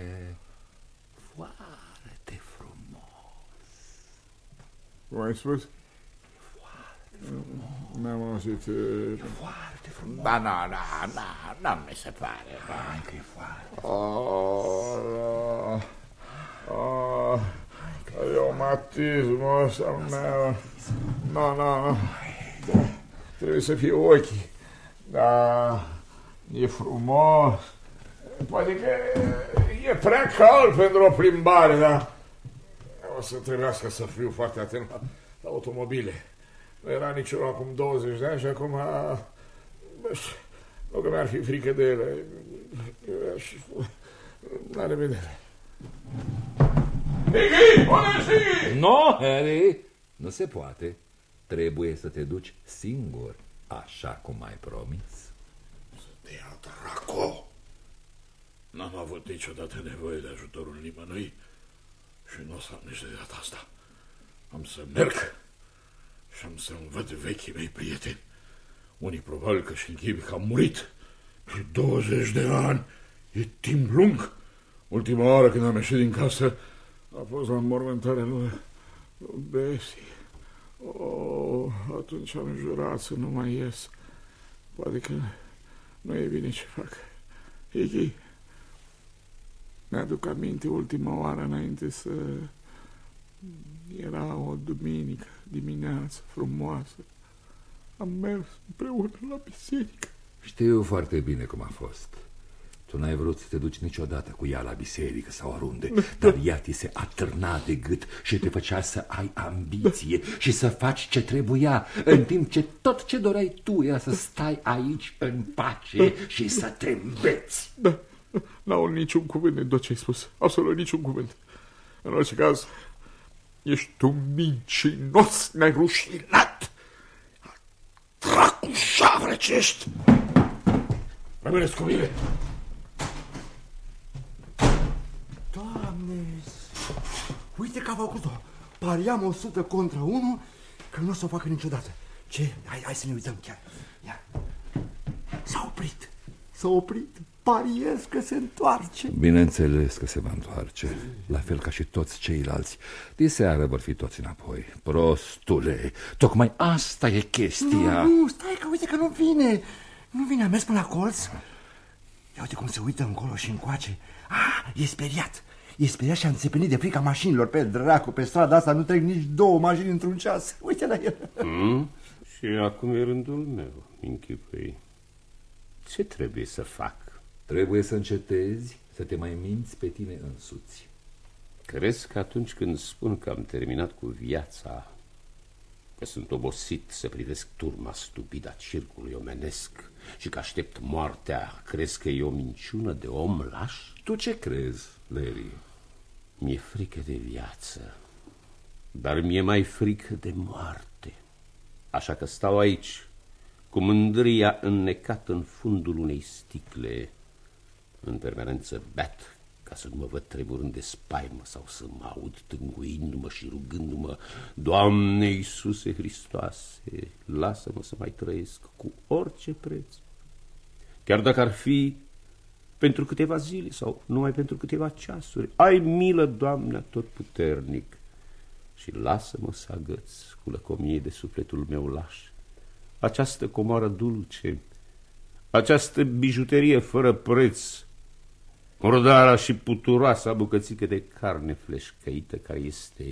foarte frumos. Cum ai spus? Foarte frumos. N-am auzit. Foarte frumos. Ba, nu mi se pare. Hai că e foarte Reumatismul ăsta meu. Nu. Trebuie să fie ochii. Da, e frumos. Poate că e prea cald pentru o plimbare, dar o să trebuiască să fiu foarte atent la automobile. Nu era niciunul acum 20 de ani și acum nu că mi-ar fi frică de ele. La revedere. Hickey, No, Harry, nu se poate. Trebuie să te duci singur, așa cum ai promis. Să te ia dracu! N-am avut niciodată nevoie de ajutorul nimănui și nu o să am nici de data asta. Am să merg și am să-mi văd vechii mei prieteni. Unii probabil că și închipii că am murit, Și 20 de ani e timp lung. Ultima oară când am ieșit din casă a fost la înmormântarea lui Bessie. Atunci am jurat să nu mai ies. Poate că nu e bine ce fac. Hickey, mi-aduc aminte ultima oară înainte să... Era o duminică dimineață frumoasă. Am mers împreună la biserică. Știu foarte bine cum a fost. Tu n-ai vrut să te duci niciodată cu ea la biserică sau oriunde, dar ea ți se atârna de gât și te făcea să ai ambiție și să faci ce trebuia, în timp ce tot ce doreai tu era să stai aici în pace și să te înveți. Da, n-au niciun cuvânt din tot ce ai spus, absolut niciun cuvânt. În orice caz, ești un mincinos nerușinat. Dracu șavră ce ești! Rămâneți cu mine! Doamne, uite că a făcut-o. Pariam 100 contra 1 că nu o să o facă niciodată. Ce? Hai să ne uităm chiar. Ia. S-a oprit. S-a oprit. Pariez că se întoarce. Bineînțeles că se va întoarce, la fel ca și toți ceilalți. Diseară vor fi toți înapoi. Prostule, tocmai asta e chestia. Nu, stai că uite că nu vine. Nu vine, a mers până la colț. Ia uite cum se uită încolo și încoace. E speriat. E speriat și a înțepenit de frica mașinilor. Pe dracu, pe strada asta nu trec nici 2 mașini într-un ceas. Uite la el. Și acum e rândul meu, închipui. Ce trebuie să fac? Trebuie să încetezi să te mai minți pe tine însuți. Crezi că atunci când spun că am terminat cu viața, că sunt obosit să privesc turma stupidă a circului omenesc și că aștept moartea, crezi că e o minciună de om laș? Tu ce crezi, Larry? Mi-e frică de viață, dar mi-e mai frică de moarte. Așa că stau aici, cu mândria înnecată în fundul unei sticle, în permanență beat, ca să nu mă văd tremurând de spaimă sau să mă aud tânguindu-mă și rugându-mă: Doamne Iisuse Hristoase, lasă-mă să mai trăiesc cu orice preț, chiar dacă ar fi pentru câteva zile sau numai pentru câteva ceasuri. Ai milă, Doamne Atotputernic, și lasă-mă să agăț cu lăcomie de sufletul meu laș această comoară dulce, această bijuterie fără preț, murdara și puturoasa bucățică de carne fleșcăită care este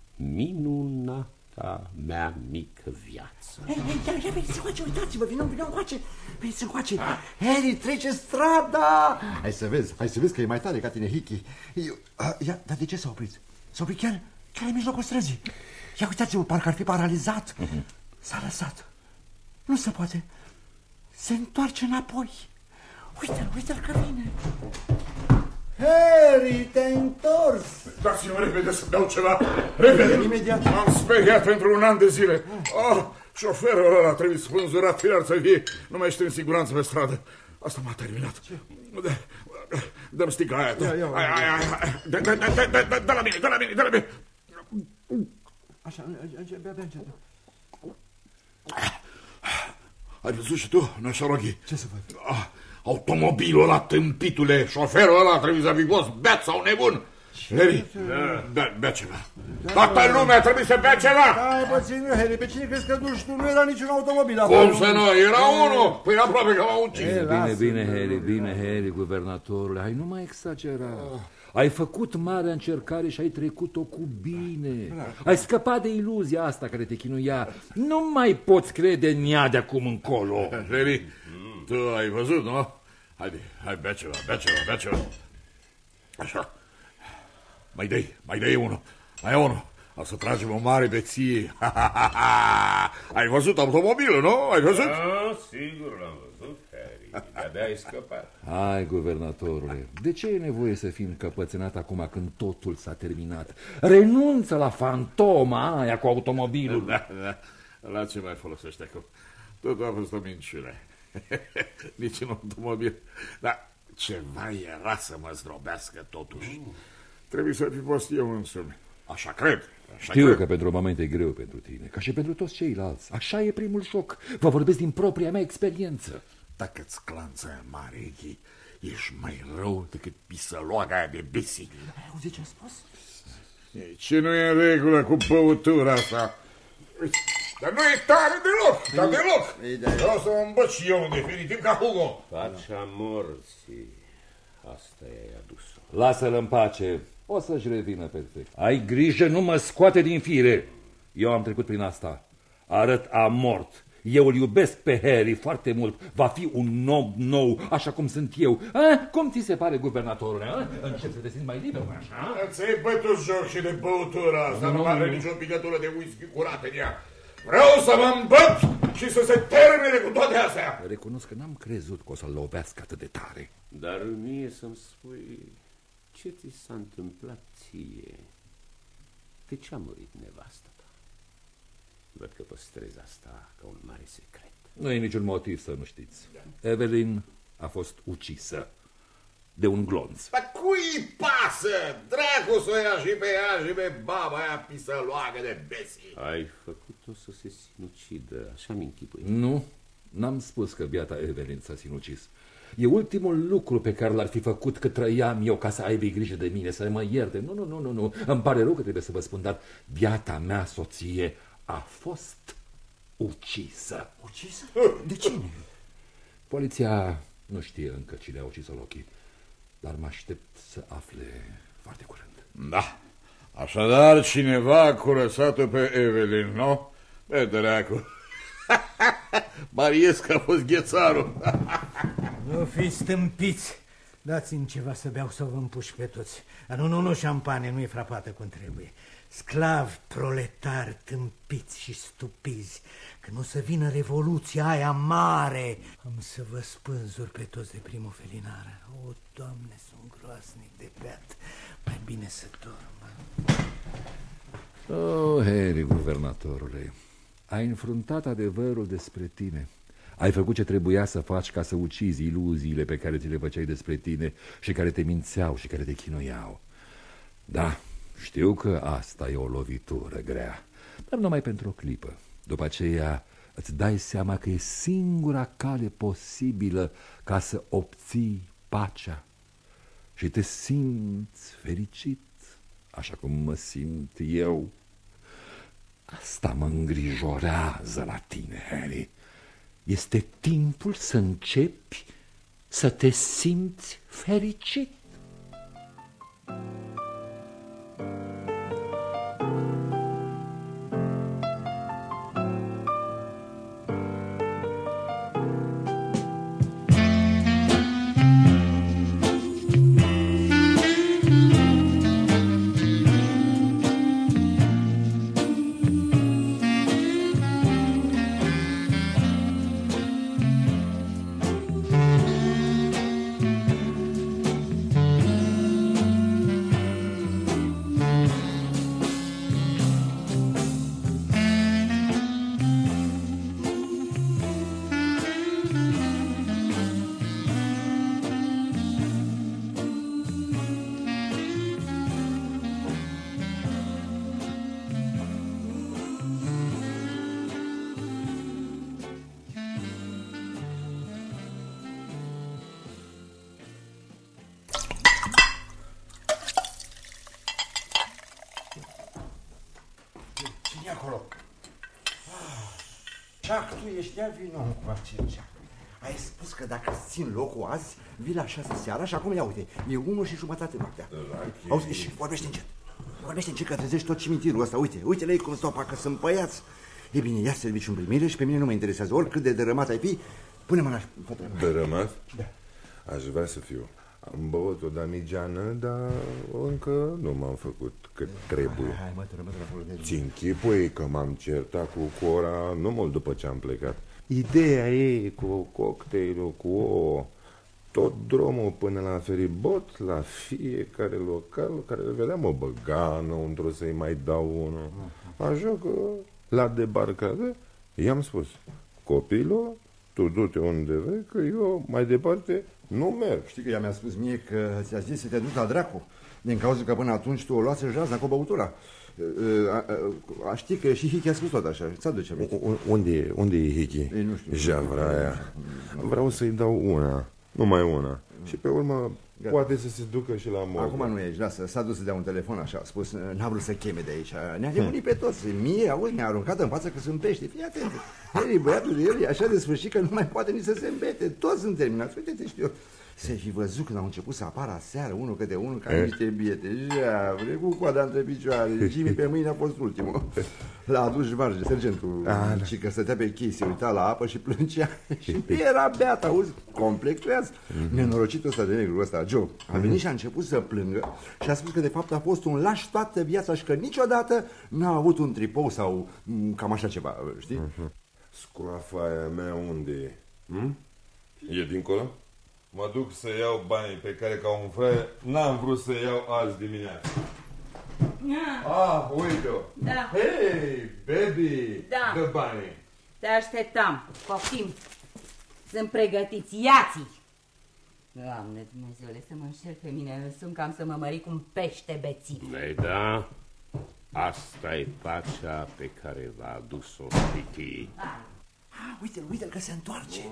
minunata mea mică viață. Ia veniți încoace, uitați-vă, vină încoace, veniți încoace. Harry, trece strada. Hai să vezi că e mai tare ca tine, Hickey. Ia, dar de ce s-a oprit? S-a oprit chiar în mijlocul străzii. Ia uitați-vă, parcă ar fi paralizat. S-a lăsat. Nu se poate. Se întoarce înapoi. Uite-l că vine. Harry, te-ai întors. Dați-mi repede să beau ceva. Repede. Imediat. M-am speriat pentru un an de zile. Șoferul ăla trebuie spânzurat fiar să fie. Nu mai ești în siguranță pe stradă. Asta m-a terminat. Dă-mi sticla aia. Dă la mine. Așa, bea încet. Ai văzut și tu, Nășoroghi? Ce să fac? Automobilul ăla, tâmpitule, șoferul ăla trebuie să fi fost beat sau nebun. Harry, bea ceva. Toată lumea trebuie să bea ceva. Hai puțin, Harry, pe cine crezi că nu știu? Nu era niciun automobil. Cum să nu? Era unul. Păi aproape că m-a ucis. Bine, Harry, guvernatorule, hai nu mai exagera. Ai făcut marea încercare și ai trecut-o cu bine. Ai scăpat de iluzia asta care te chinuia. Nu mai poți crede în ea de acum încolo. Harry, tu ai văzut, nu? Hai, bea ceva. Așa. Mai dai unul. Mai e unul. O să tragem o mare beție. Ai văzut automobilul, nu? Ai văzut? Sigur l-am văzut, Harry. De-abia ai scăpat. Hai, guvernatorule, de ce e nevoie să fii încăpățânat acum când totul s-a terminat? Renunță la fantoma aia cu automobilul. Da. La ce mai folosește acum? Totul a fost o minciună. Nici un automobil. Dar ceva era să mă zdrobească totuși. Trebuie să fi fost eu însumi. Așa cred. Știu că pentru un moment e greu pentru tine, ca și pentru toți ceilalți. Așa e primul șoc. Vă vorbesc din propria mea experiență. Dacă-ți clanță aia mare, Eghi, ești mai rău decât pisăloaga aia de Besi. Auzi ce a spus? Ce nu e în regulă cu băutura asta? Dar nu e tare deloc, dar deloc. Vreau să mă îmbăt și eu în definitiv ca Hugo. Pacea morții, asta i-ai adus-o. Lasă-l în pace, o să-și revină perfect. Ai grijă, nu mă scoate din fire. Eu am trecut prin asta. Arăt amort. Eu îl iubesc pe Harry foarte mult. Va fi un om nou, așa cum sunt eu. Cum ți se pare, guvernatorule? Încep să te simți mai liber, așa? Ți-ai bătut joc și de băutura asta. Nu are nicio picătură de whisky curat în ea. Vreau să mă îmbăt și să se termine cu toate astea. Recunosc că n-am crezut că o să-l lovească atât de tare. Dar mie să-mi spui ce ți s-a întâmplat ție. De ce a murit nevasta ta? Văd că păstrezi asta ca un mare secret. Nu e niciun motiv să nu știți. Evelyn a fost ucisă de un glonț. Dar cui pasă? Dracu să o ia și pe ea și pe baba aia pisăloagă de Besi. Ai făcut-o să se sinucidă, așa-mi închipui. Nu, n-am spus că biata Evelyn s-a sinucis. E ultimul lucru pe care l-ar fi făcut că trăiam eu ca să aibă grijă de mine, să mă ierte. Nu. Îmi pare rău că trebuie să vă spun, dar biata mea soție a fost ucisă. Ucisă? De cine? Poliția nu știe încă cine a ucis-o Loki, dar mă aștept să afle foarte curând. Da, așadar cineva a curățat-o pe Evelyn, nu? Pe dracu. Mariescu a fost ghețarul. Nu fiți stâmpiți. Dați-mi ceva să beau să vă împuși pe toți. Nu, șampane, nu e frapată cum trebuie. Sclavi, proletari, tâmpiți și stupizi, că nu să vină revoluția aia mare. Am să vă spânzur pe toți de primul felinară. O, Doamne, sunt groasnic de beat. Mai bine să dorm. Oh, Harry, guvernatorule, ai înfruntat adevărul despre tine. Ai făcut ce trebuia să faci ca să ucizi iluziile pe care ți le făceai despre tine și care te mințeau și care te chinuiau. Da, știu că asta e o lovitură grea, dar numai pentru o clipă. După aceea îți dai seama că e singura cale posibilă ca să obții pacea și te simți fericit, așa cum mă simt eu. Asta mă îngrijorează la tine, Harry. Este timpul să începi să te simți fericit. Cine acolo? Jack, tu ești, ia vino încoace, Jack. Ai spus că dacă țin locul azi, vii la 6 seara și acum ia uite, e 1:30 noaptea. Auzi, și vorbește încet. Vorbește încet că trezești tot cimitirul ăsta. Uite la ei cum stau, că sunt băiați. E bine, ia serviciu în primire și pe mine nu mă interesează. Oricât de dărâmat ai fi, pune mâna în fătă. Dărâmat? Da. Aș vrea să fiu. Am băut o damigeană, dar încă nu m-am făcut cât trebuie. Hai, mă, ți-mi chipui că m-am certat cu Cora nu mult după ce am plecat. Ideea e cu cocktailul, cu ouă, tot drumul până la feribot, la fiecare local care le vedeam, mă băga înăuntru să-i mai dau unul. Așa că la debarcare i-am spus, copilul, tu du-te unde vrei, că eu mai departe Nu merg. Știi că ea mi-a spus mie că ți-a zis să te duci la dracu, din cauza că până atunci tu o luase jazna cu băutura. Știi că și Hichi a spus tot așa, ți-aduce aminte. Unde e Hichi? Nu știu. Javra aia. Vreau să-i dau una, numai una. Și pe urmă poate să se ducă și la mod. Acum nu e aici, lasă, s-a dus să dea un telefon așa, a spus, n-a vrut să cheme de aici. Ne-a nebunit pe toți, mie, auzi, mi-a aruncat în față că sunt pește, fii atent. El, băiatul de el e așa de sfârșit că nu mai poate nici să se îmbete, toți sunt terminați, uite-te, știu. Se fi văzut când au început să apară aseară unul câte unul ca niște biete. Javre, cu coada între picioare. Jimmy pe mâine a fost ultimul. L-a adus Jvarge, sergentul. Și că stătea pe chei, se uita la apă și plângea. Și era beat, auzi, complet treaz. Nenorocitul ăsta de negru ăsta, Joe, a venit și a început să plângă și a spus că de fapt a fost un laș toată viața și că niciodată n-a avut un tripou sau cam așa ceva, știi? Scroafa aia mea unde e? E dincolo? Mă duc să iau banii pe care, ca un fraier, n-am vrut să iau azi dimineața. Uite-o! Da. Hei, baby! Da. Dă banii! Te așteptam, poftim. Sunt pregătiți, ia-ți! Doamne Dumnezeule, să mă înșel pe mine, sunt cam să mă mări cu un pește bețiv. Ei, da, asta e pacea pe care v-a adus-o Hichi. Uite-l că se întoarce.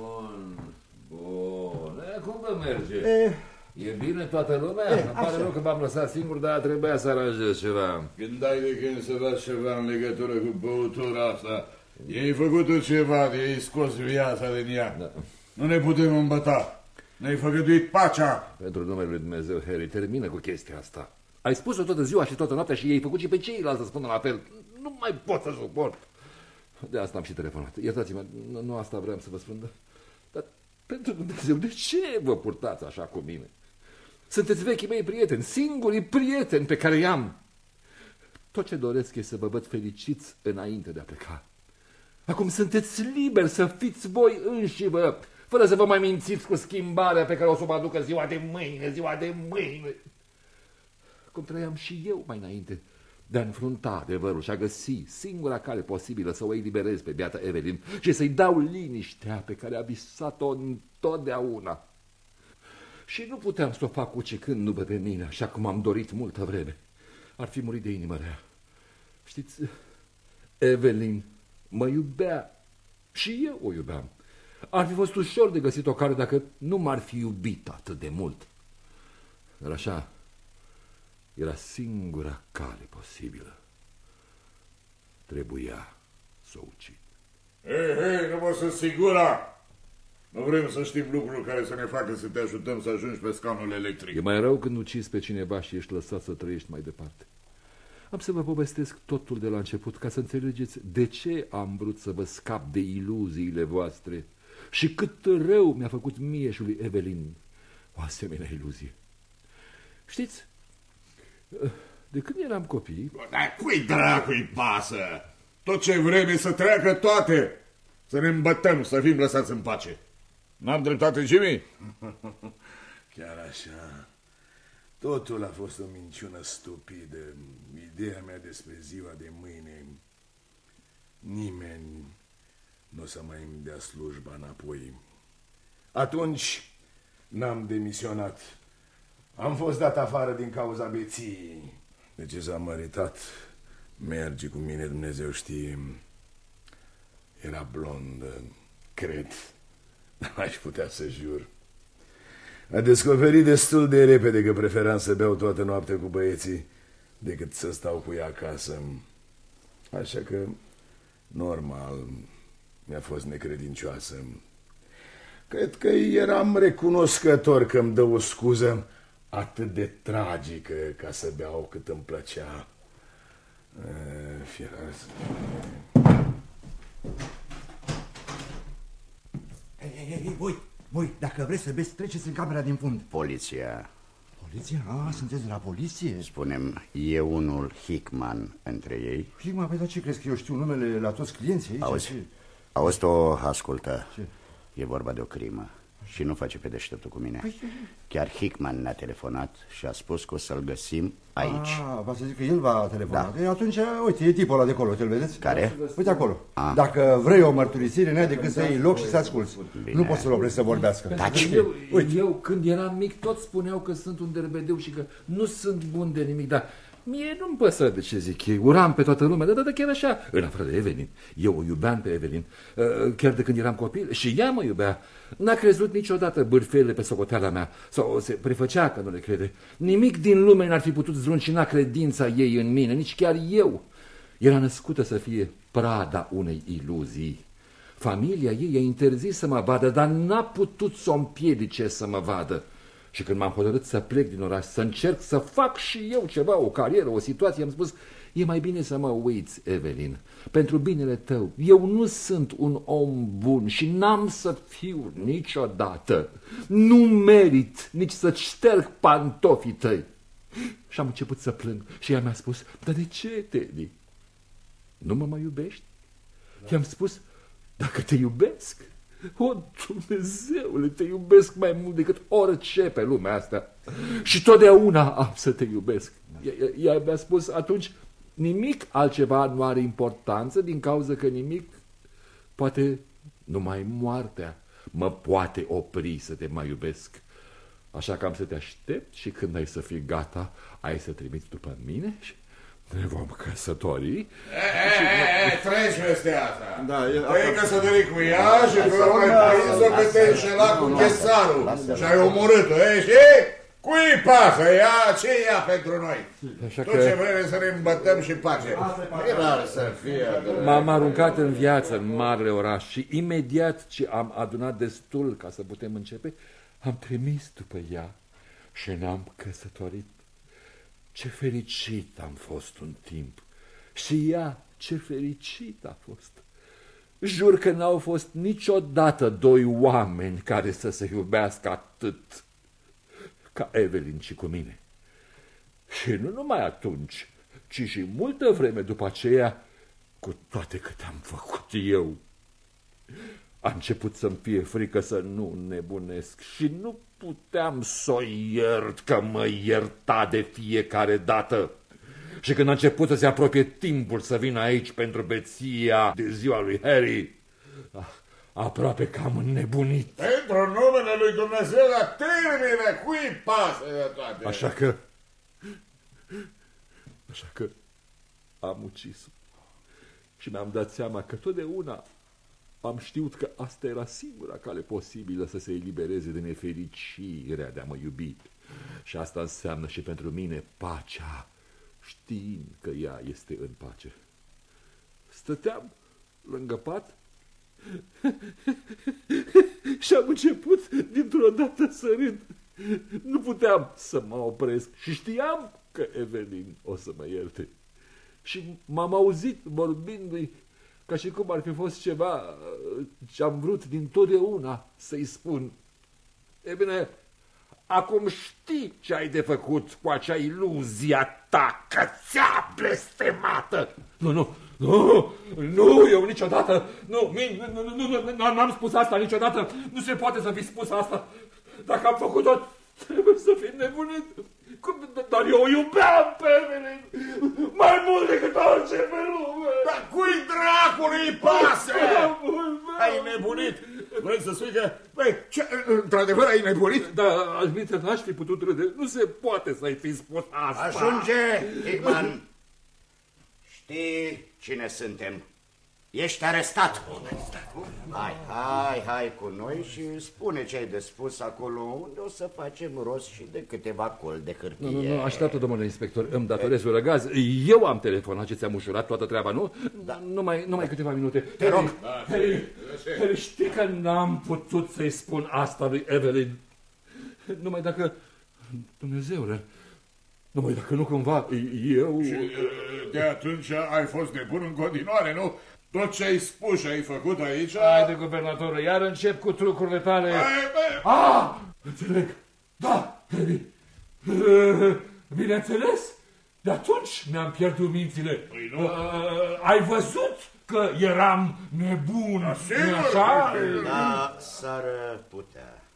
Bun, cum vă merge? E bine toată lumea? Îmi pare rău că v-am lăsat singur, dar trebuia să aranjez ceva. Când ai de când să faci ceva în legătură cu băutura asta, ei făcut ceva, ei scos viața din ea. Da. Nu ne putem îmbăta. Ne-ai făgăduit pacea. Pentru numele lui Dumnezeu, Harry, termină cu chestia asta. Ai spus-o toată ziua și toată noaptea și ei făcut și pe ceilalți să spună la fel. Nu mai pot să suport. De asta am și telefonat. Iertați-mă, nu asta vreau să vă spun, dar pentru Dumnezeu, de ce vă purtați așa cu mine? Sunteți vechii mei prieteni, singurii prieteni pe care i-am. Tot ce doresc e să vă văd fericiți înainte de a pleca. Acum sunteți liberi să fiți voi înși vă, fără să vă mai mințiți cu schimbarea pe care o să mă aducă ziua de mâine. Cum trăiam și eu mai înainte de a înfrunta adevărul și a găsi singura cale posibilă să o eliberez pe beata Evelyn și să-i dau liniștea pe care a visat-o întotdeauna. Și nu puteam să o fac ucicând după pe mine, așa cum am dorit multă vreme. Ar fi murit de inimă rea. Știți, Evelyn mă iubea și eu o iubeam. Ar fi fost ușor de găsit o cale dacă nu m-ar fi iubit atât de mult. Dar așa, era singura cale posibilă. Trebuia să o ucid. Hei, nu mă sunt sigura! Nu vrem să știm lucruri care să ne facă să te ajutăm să ajungi pe scaunul electric. E mai rău când ucizi pe cineva și ești lăsat să trăiești mai departe. Am să vă povestesc totul de la început ca să înțelegeți de ce am vrut să vă scap de iluziile voastre și cât rău mi-a făcut mie și lui Evelyn o asemenea iluzie. Știți, de când eram copii... Dar cui dracu-i pasă? Tot ce vrem e să treacă toate, să ne îmbătăm, să fim lăsați în pace. N-am dreptate, Jimmy? Chiar așa. Totul a fost o minciună stupidă. Ideea mea despre ziua de mâine. Nimeni nu o să mai îmi dea slujba înapoi. Atunci n-am demisionat. Am fost dat afară din cauza beției. De ce s-a măritat? Merge cu mine, Dumnezeu știe. Era blondă, cred. Aș putea să jur. A descoperit destul de repede că preferam să beau toată noaptea cu băieții decât să stau cu ea acasă. Așa că, normal, mi-a fost necredincioasă. Cred că eram recunoscător că îmi dă o scuză atât de tragică ca să beau cât îmi plăcea. Firează. Ei, voi, dacă vreți să beți, treceți în camera din fund. Poliția. Poliția? Sunteți de la poliție? Spunem, e unul Hickman între ei. Hickman, păi, dar ce crezi, că eu știu numele la toți clienții aici? Auzi, o ascultă. Ce? E vorba de o crimă. și nu face pe deșteptul cu mine. Chiar Hickman ne-a telefonat și a spus că o să-l găsim aici. Va să zic că el va telefona. Da. Atunci, uite, e tipul ăla de acolo, îl vedeți? Care? Uite acolo. Dacă vrei o mărturisire, n-ai decât să iei loc și să asculți. Nu poți să-l oprești să vorbească. Eu, când eram mic, toți spuneau că sunt un derbedeu și că nu sunt bun de nimic, dar mie nu-mi pasă de ce zic ei. Uram pe toată lumea, dar chiar așa, în afară de Evelyn. Eu o iubeam pe Evelyn, chiar de când eram copil, și ea mă iubea. N-a crezut niciodată bârfelele pe socoteala mea, sau se prefăcea că nu le crede. Nimic din lume n-ar fi putut zruncina credința ei în mine, nici chiar eu. Era născută să fie prada unei iluzii. Familia ei i-a interzis să mă vadă, dar n-a putut să o împiedice să mă vadă. Și când m-am hotărât să plec din oraș, să încerc să fac și eu ceva, o carieră, o situație, am spus, e mai bine să mă uiți, Evelyn, pentru binele tău. Eu nu sunt un om bun și n-am să fiu niciodată. Nu merit nici să-ți șterg pantofii tăi. Și am început să plâng și ea mi-a spus, dar de ce, Teddy? Nu mă mai iubești? I-am spus, dacă te iubesc, o, Dumnezeule, te iubesc mai mult decât orice pe lumea asta și totdeauna am să te iubesc. Ea mi-a spus atunci, nimic altceva nu are importanță din cauza că nimic, poate numai moartea, mă poate opri să te mai iubesc. Așa că am să te aștept și când ai să fii gata, ai să trimiți după mine și ne vom căsători. Treci peste asta. Te-ai căsătorit cu ea și pe urmă ai prins-o că te înșela cu chesarul și ai omorât-o, știi? Cui pasă ea? Ce e ea pentru noi? Tot ce vreme să ne îmbătăm și pace. E rar să fie. M-am aruncat în viață în marele oraș și imediat ce am adunat destul ca să putem începe, am trimis după ea și ne-am căsătorit. Ce fericit am fost un timp. Și ea, ce fericit a fost. Jur că n-au fost niciodată doi oameni care să se iubească atât ca Evelyn și cu mine. Și nu numai atunci, ci și multă vreme după aceea, cu toate cât am făcut eu. A început să-mi fie frică să nu nebunesc și nu puteam să o iert că mă ierta de fiecare dată. Și când a început să se apropie timpul să vină aici pentru beția de ziua lui Harry, aproape că am înnebunit. Pentru numele lui Dumnezeu, dar termine, cui pasă de toate? Așa că am ucis-o. Și mi-am dat seama că totdeauna am știut că asta era singura cale posibilă să se elibereze de nefericirea de a mă iubi. Și asta înseamnă și pentru mine pacea, știind că ea este în pace. Stăteam lângă pat și am început dintr-o dată să râd. Nu puteam să mă opresc și știam că Evelyn o să mă ierte. Și m-am auzit vorbindu-i ca și cum ar fi fost ceva ce am vrut dintotdeauna să-i spun. E bine, acum știi ce ai de făcut cu acea iluzia ta cățea blestemată. Nu, eu niciodată, n-am spus asta niciodată, nu se poate să fi spus asta. Dacă am făcut-o, trebuie să fi nebunit. Dar eu o iubeam pe Evelyn mai mult decât orice pe lume. Dar cui dracului pasă? Ai nebunit? Vrei să spui că... Băi, într-adevăr ai nebunit? Da, admite, n-aș fi putut râde. Nu se poate să-i fi spus asta. Ajunge, Hickman. Știi cine suntem? Ești arestat. Hai cu noi și spune ce ai de spus acolo unde o să facem rost și de câteva col de hârtie. Nu, așteaptă, domnule inspector, îmi datorez un răgaz. Eu am telefonat ce ți-am ușurat toată treaba, nu? Da. Numai câteva minute. Te rog. Harry, știi că n-am putut să-i spun asta lui Evelyn. Numai dacă... Dumnezeule... Numai dacă nu cumva eu... Și de atunci ai fost nebun în continuare, nu? Tot ce ai spus și ai făcut aici... Haide, guvernatorul, iar încep cu trucurile tale. Înțeleg. Da, Harry. Bineînțeles. De atunci mi-am pierdut mințile. Păi nu. Ai văzut că eram nebun, așa? Da, s-ar putea.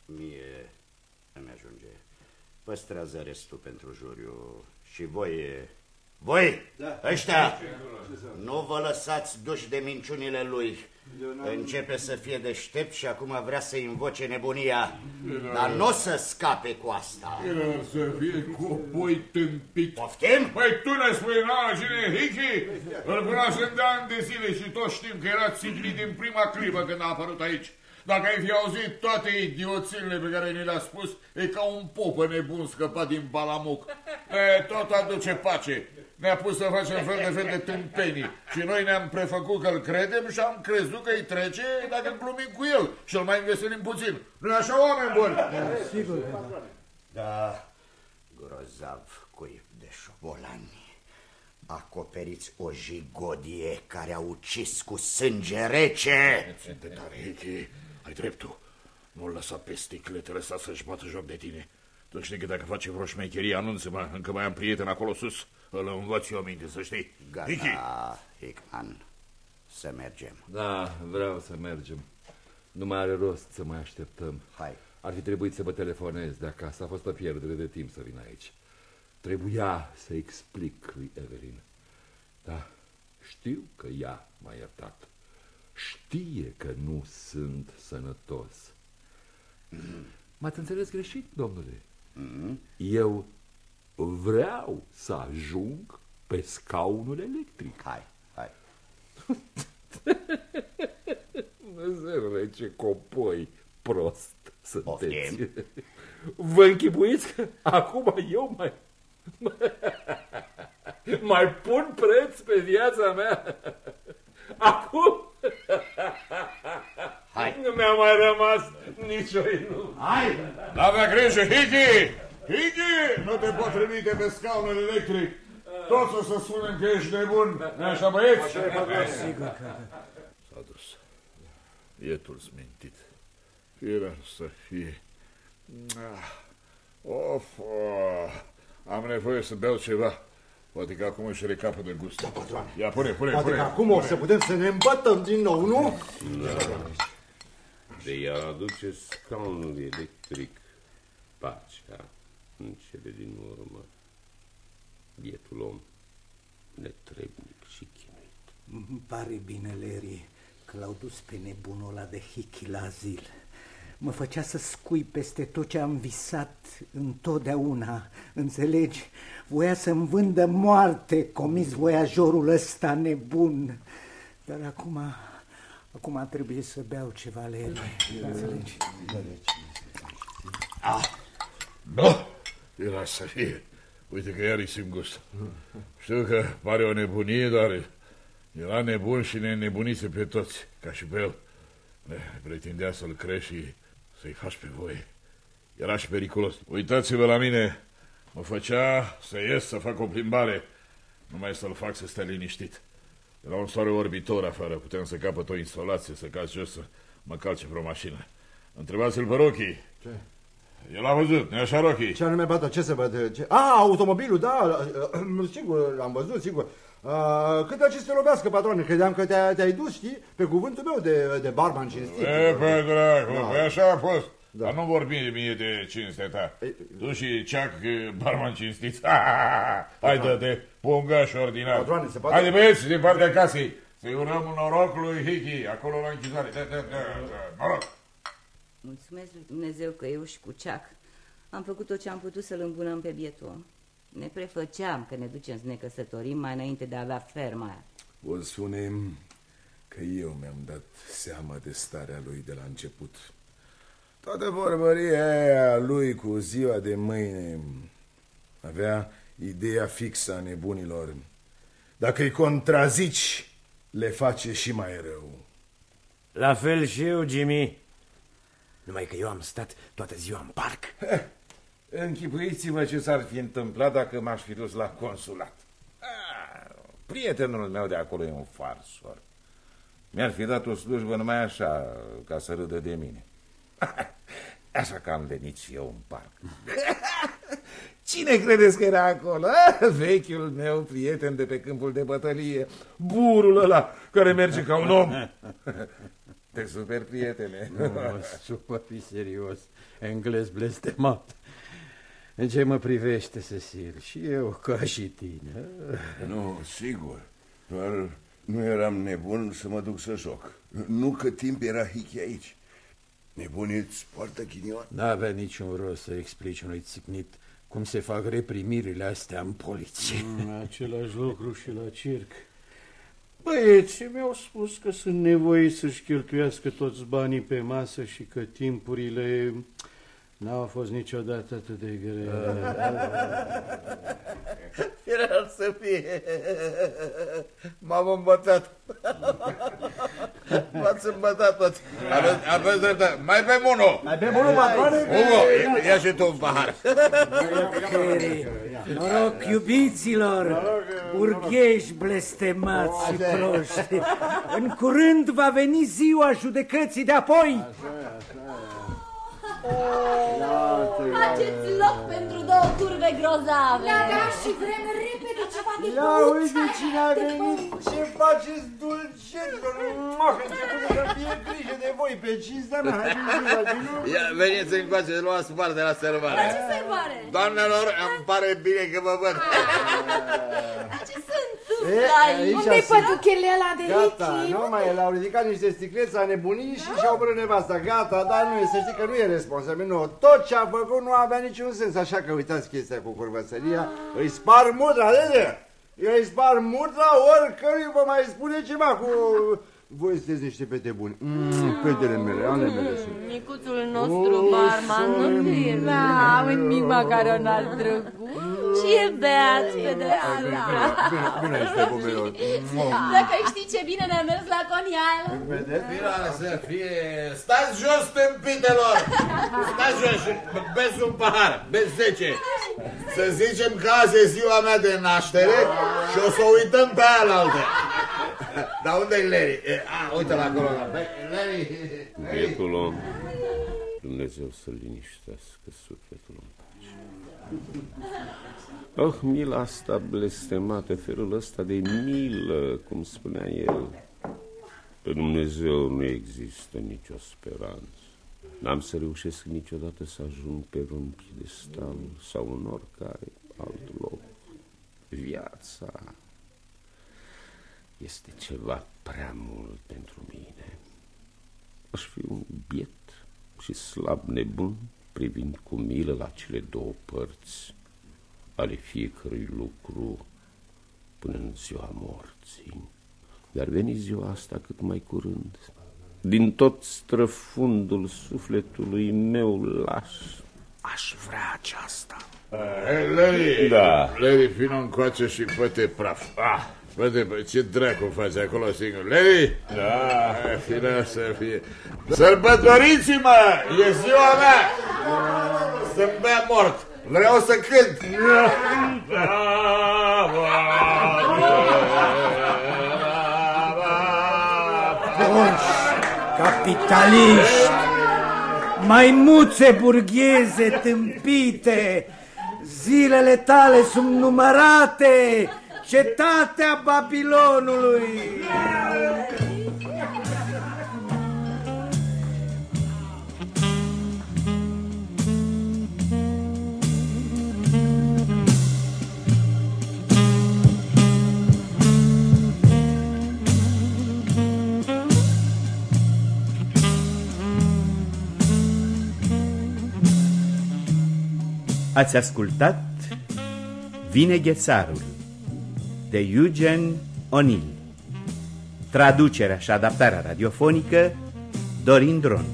Mie îmi ajunge. Păstrează restul pentru juriu. Și voi, ăștia, nu vă lăsați duși de minciunile lui. Începe să fie deștept și acum vrea să invoce nebunia. Dar nu o să scape cu asta. Era să fie copoi tâmpit. Poftim? Păi tu ne spui, cine Hickey? Îl cunoaștem de ani de zile și toți știm că era țiglit din prima clipă când a apărut aici. Dacă ai fi auzit toate idioțilele pe care ni le-a spus, e ca un popă nebun scăpat din balamuc. Tot aduce pace. Ne-a pus să facem fel de tâmpenii și noi ne-am prefăcut că îl credem și am crezut că îi trece dacă glumim cu el și îl mai înveselim puțin. Nu-i așa, oameni buni? Sigur. Da, grozav cuib de șobolani. Acoperiți o jigodie care a ucis cu sânge rece. De tare, Hickey, ai dreptul. Nu-l lăsa pe sticle, te lăsa să-și bată joc de tine. Tu știi că dacă face vreo șmecherie, anunță-mă, încă mai am prieten acolo sus. Îl învăț eu minte, să știi. Gata, Hickman, să mergem. Da, vreau să mergem. Nu mai are rost să mai așteptăm. Hai. Ar fi trebuit să vă telefonez de acasă, a fost o pierdere de timp să vin aici. Trebuia să explic lui Evelyn. Da, știu că ea m-a iertat. Știe că nu sunt sănătos. M-ați înțeles greșit, domnule? Eu vreau să ajung pe scaunul electric. Hai. Dumnezeule, ce copoi prost sunteți. Vă închipuiți că acum eu mai pun preț pe viața mea? Acum? Hai. Nu mi-a mai rămas nicio iluză. Hai! Avea grijă, Hickey! Hickey! Nu te pot trimite pe scaunul electric. Toți o să spunem că ești nebun. Nu așa, băieți? Sigur că... S-a dus. Ietul smintit. Era să fie... Am nevoie să beau ceva. Poate că acum își recapă de gust. Ia, pune. Poate că acum o să putem să ne îmbătăm din nou, nu? De ea aduce scaunul electric pacea în cele din urmă. Bietul om netrebnic și chinuit. Îmi pare bine, Larry, că l-au dus pe nebunul ăla de Hickey la azil. Mă făcea să scui peste tot ce am visat întotdeauna, înțelegi? Voia să-mi vândă moarte, comis voiajorul ăsta nebun. Dar acum trebuie să beau ceva, Larry, înțelegi? Da, era să fie. Uite că iar îi simt gust. Știu că pare o nebunie, dar era nebun și ne nebunise pe toți, ca și pe el. Pretindea să-l crești și să-i faci pe voi. Era și periculos. Uitați-vă la mine. Mă făcea să ies, să fac o plimbare. Numai să-l fac să stea liniștit. Era un soare orbitor afară. Puteam să capăt o instalație, să calc jos, să mă calce vreo mașină. Întrebați-l pe Rocky. Ce? Eu l-am văzut, nu-i așa, Rocky? Ce anume, bată, ce se vede? Automobilul, da, sigur, l-am văzut, sigur. Cât de ce să te lovească, patrone? Credeam că te-ai dus, știi, pe cuvântul meu de barman cinstit. Pe dracu, păi așa a fost. Da. Dar nu vorbi mie de cinstea ta. Tu și Chuck, barman cinstit. Hai, dă-te, pungaș ordinar. Patroane, se poate... Haide, băieți, din partea casei. Să-i urăm un noroc lui Hickey, acolo la închisoare. Noroc. Mulțumesc lui Dumnezeu că eu și cu Chuck am făcut tot ce am putut să-l îmbunăm pe bietul om. Ne prefăceam că ne ducem să ne căsătorim mai înainte de a avea ferma aia. Vă spunem că eu mi-am dat seama de starea lui de la început. Toată vorbăria aia lui cu ziua de mâine avea ideea fixă a nebunilor. Dacă îi contrazici, le face și mai rău. La fel și eu, Jimmy. Numai că eu am stat toată ziua în parc. Închipuiți-vă ce s-ar fi întâmplat dacă m-aș fi dus la consulat. Prietenul meu de acolo e un farsor. Mi-ar fi dat o slujbă numai așa, ca să râdă de mine. Așa că am venit și eu în parc. Cine credeți că era acolo? Vechiul meu prieten de pe câmpul de bătălie, burul ăla care merge ca un om. Te super, prietene. Nu, supă, fi serios. Englez blestemat. În ce mă privește, Cecil, și eu ca și tine. Nu, sigur. Doar nu eram nebun să mă duc să joc. Nu cât timp era Hickey aici. Nebunii îți poartă ghinion? N-avea niciun rost să explici unui țicnit cum se fac reprimirile astea în poliție. Același lucru și la circ. Băieții mi-au spus că sunt nevoiți să-și cheltuiască toți banii pe masă și că timpurile n-au fost niciodată atât de grele. Era să fie. M-am îmbătat. M-ați îmbătat toți. Aveți dreptate. Mai bem unul. Mai bem unul, patrone? Ugo, ia și tu un pahar. Noroc, iubiților, burghezi blestemați și proști. În curând va veni ziua judecății de apoi. Faceți loc pentru două curve grozave. Da, și vrem repede ceva de Ia uite cine a venit. Ce faceți, dulceților? Începuți să fie grijă de voi pe cinstea mea. Ia, veniți încoace, luați parte la sărbare. La ce sărbare? Doamnelor, îmi pare bine că vă văd. Dar ce se întâmplă aici? Unde-i păduchele ăla de Gata, Ricky? nu mai l-au ridicat niște sticleți, a nebunit și și-au bărât nevasta. Gata, dar nu e, să știi că nu e responsabil, nu. Tot ce a făcut nu avea niciun sens, așa că uitați chestia cu curvățăria. Îi spar mudra, vede? Îi spar mudra oricărui vă mai spune ceva cu... Voi sunteți niște fete bune. Fetele mele, ale mele sunt. Micuțul nostru barman nu vine. Da, un mic macaronal drăguț. Și e beat pe deasupra. Bine este, bubelor. Dacă știi ce bine ne-a mers la Conial. Finale să fie... Stați jos, tâmpitelor! Stați jos și beți un pahar, beți 10. Să zicem că azi e ziua mea de naștere și o să o uităm pe aia-altă. Dar unde-i Larry? Uite-l acolo. Larry! Bietul om, Dumnezeu să-l liniștească sufletul în pace. Oh, mila asta blestemată, felul ăsta de milă, cum spunea el. Pe Dumnezeu nu există nicio speranță. N-am să reușesc niciodată să ajung pe un piedestal sau în oricare alt loc. Viața este ceva prea mult pentru mine. Aș fi un biet și slab nebun privind cu milă la cele două părți ale fiecărui lucru până în ziua morții. Dar veni ziua asta cât mai curând. Din tot străfundul sufletului meu laș, aș vrea aceasta. Larry, da. Larry, vină încoace și fă-te praf. Vede, ce dracu faci acolo singur? Larry? Da. Fină să fie. Sărbătoriți-mă! E ziua mea! Să-mi bea mort! Vreau să cânt! Capitaliști, maimuțe burgheze tâmpite, zilele tale sunt numărate, cetatea Babilonului. Ați ascultat Vine Ghețarul de Eugene O'Neill. Traducerea și adaptarea radiofonică Dorin Dron.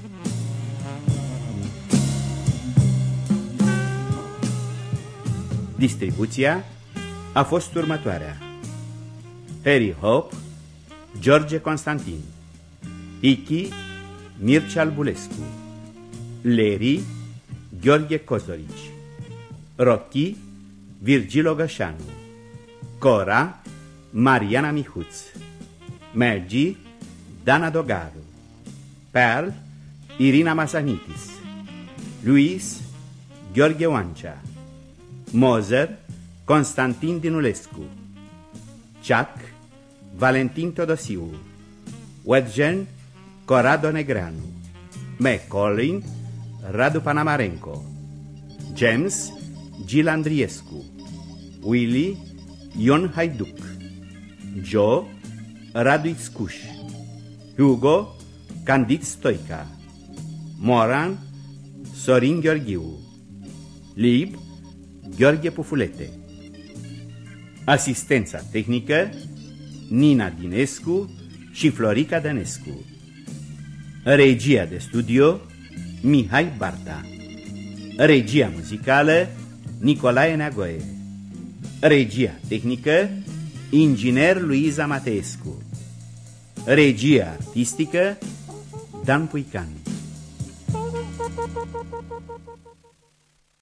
Distribuția a fost următoarea: Harry Hope, George Constantin, Hickey, Mircea Albulescu, Larry, Gheorghe Cozorici, Rocky, Virgil Ogășanu, Cora, Mariana Mihuț, Maggie, Dana Dogaru, Pearl, Irina Masanitis, Luis, Gheorghe Oancea, Moser, Constantin Dinulescu, Chuck, Valentin Todosiu, Wedgen, Corrado Negreanu, McCollin, Radu Panamarenko, James, Gil Andriescu, Willy, Ion Haiduc, Joe, Radu Ițcuș, Hugo, Candid Stoica, Moran, Sorin Gheorghiu, Lib, Gheorghe Pufulete. Asistența tehnică, Nina Dinescu și Florica Dănescu. Regia de studio, Mihai Barta. Regia muzicală, Nicolae Neagoe. Regia tehnică, inginer Luiza Mateescu. Regia artistică, Dan Puican.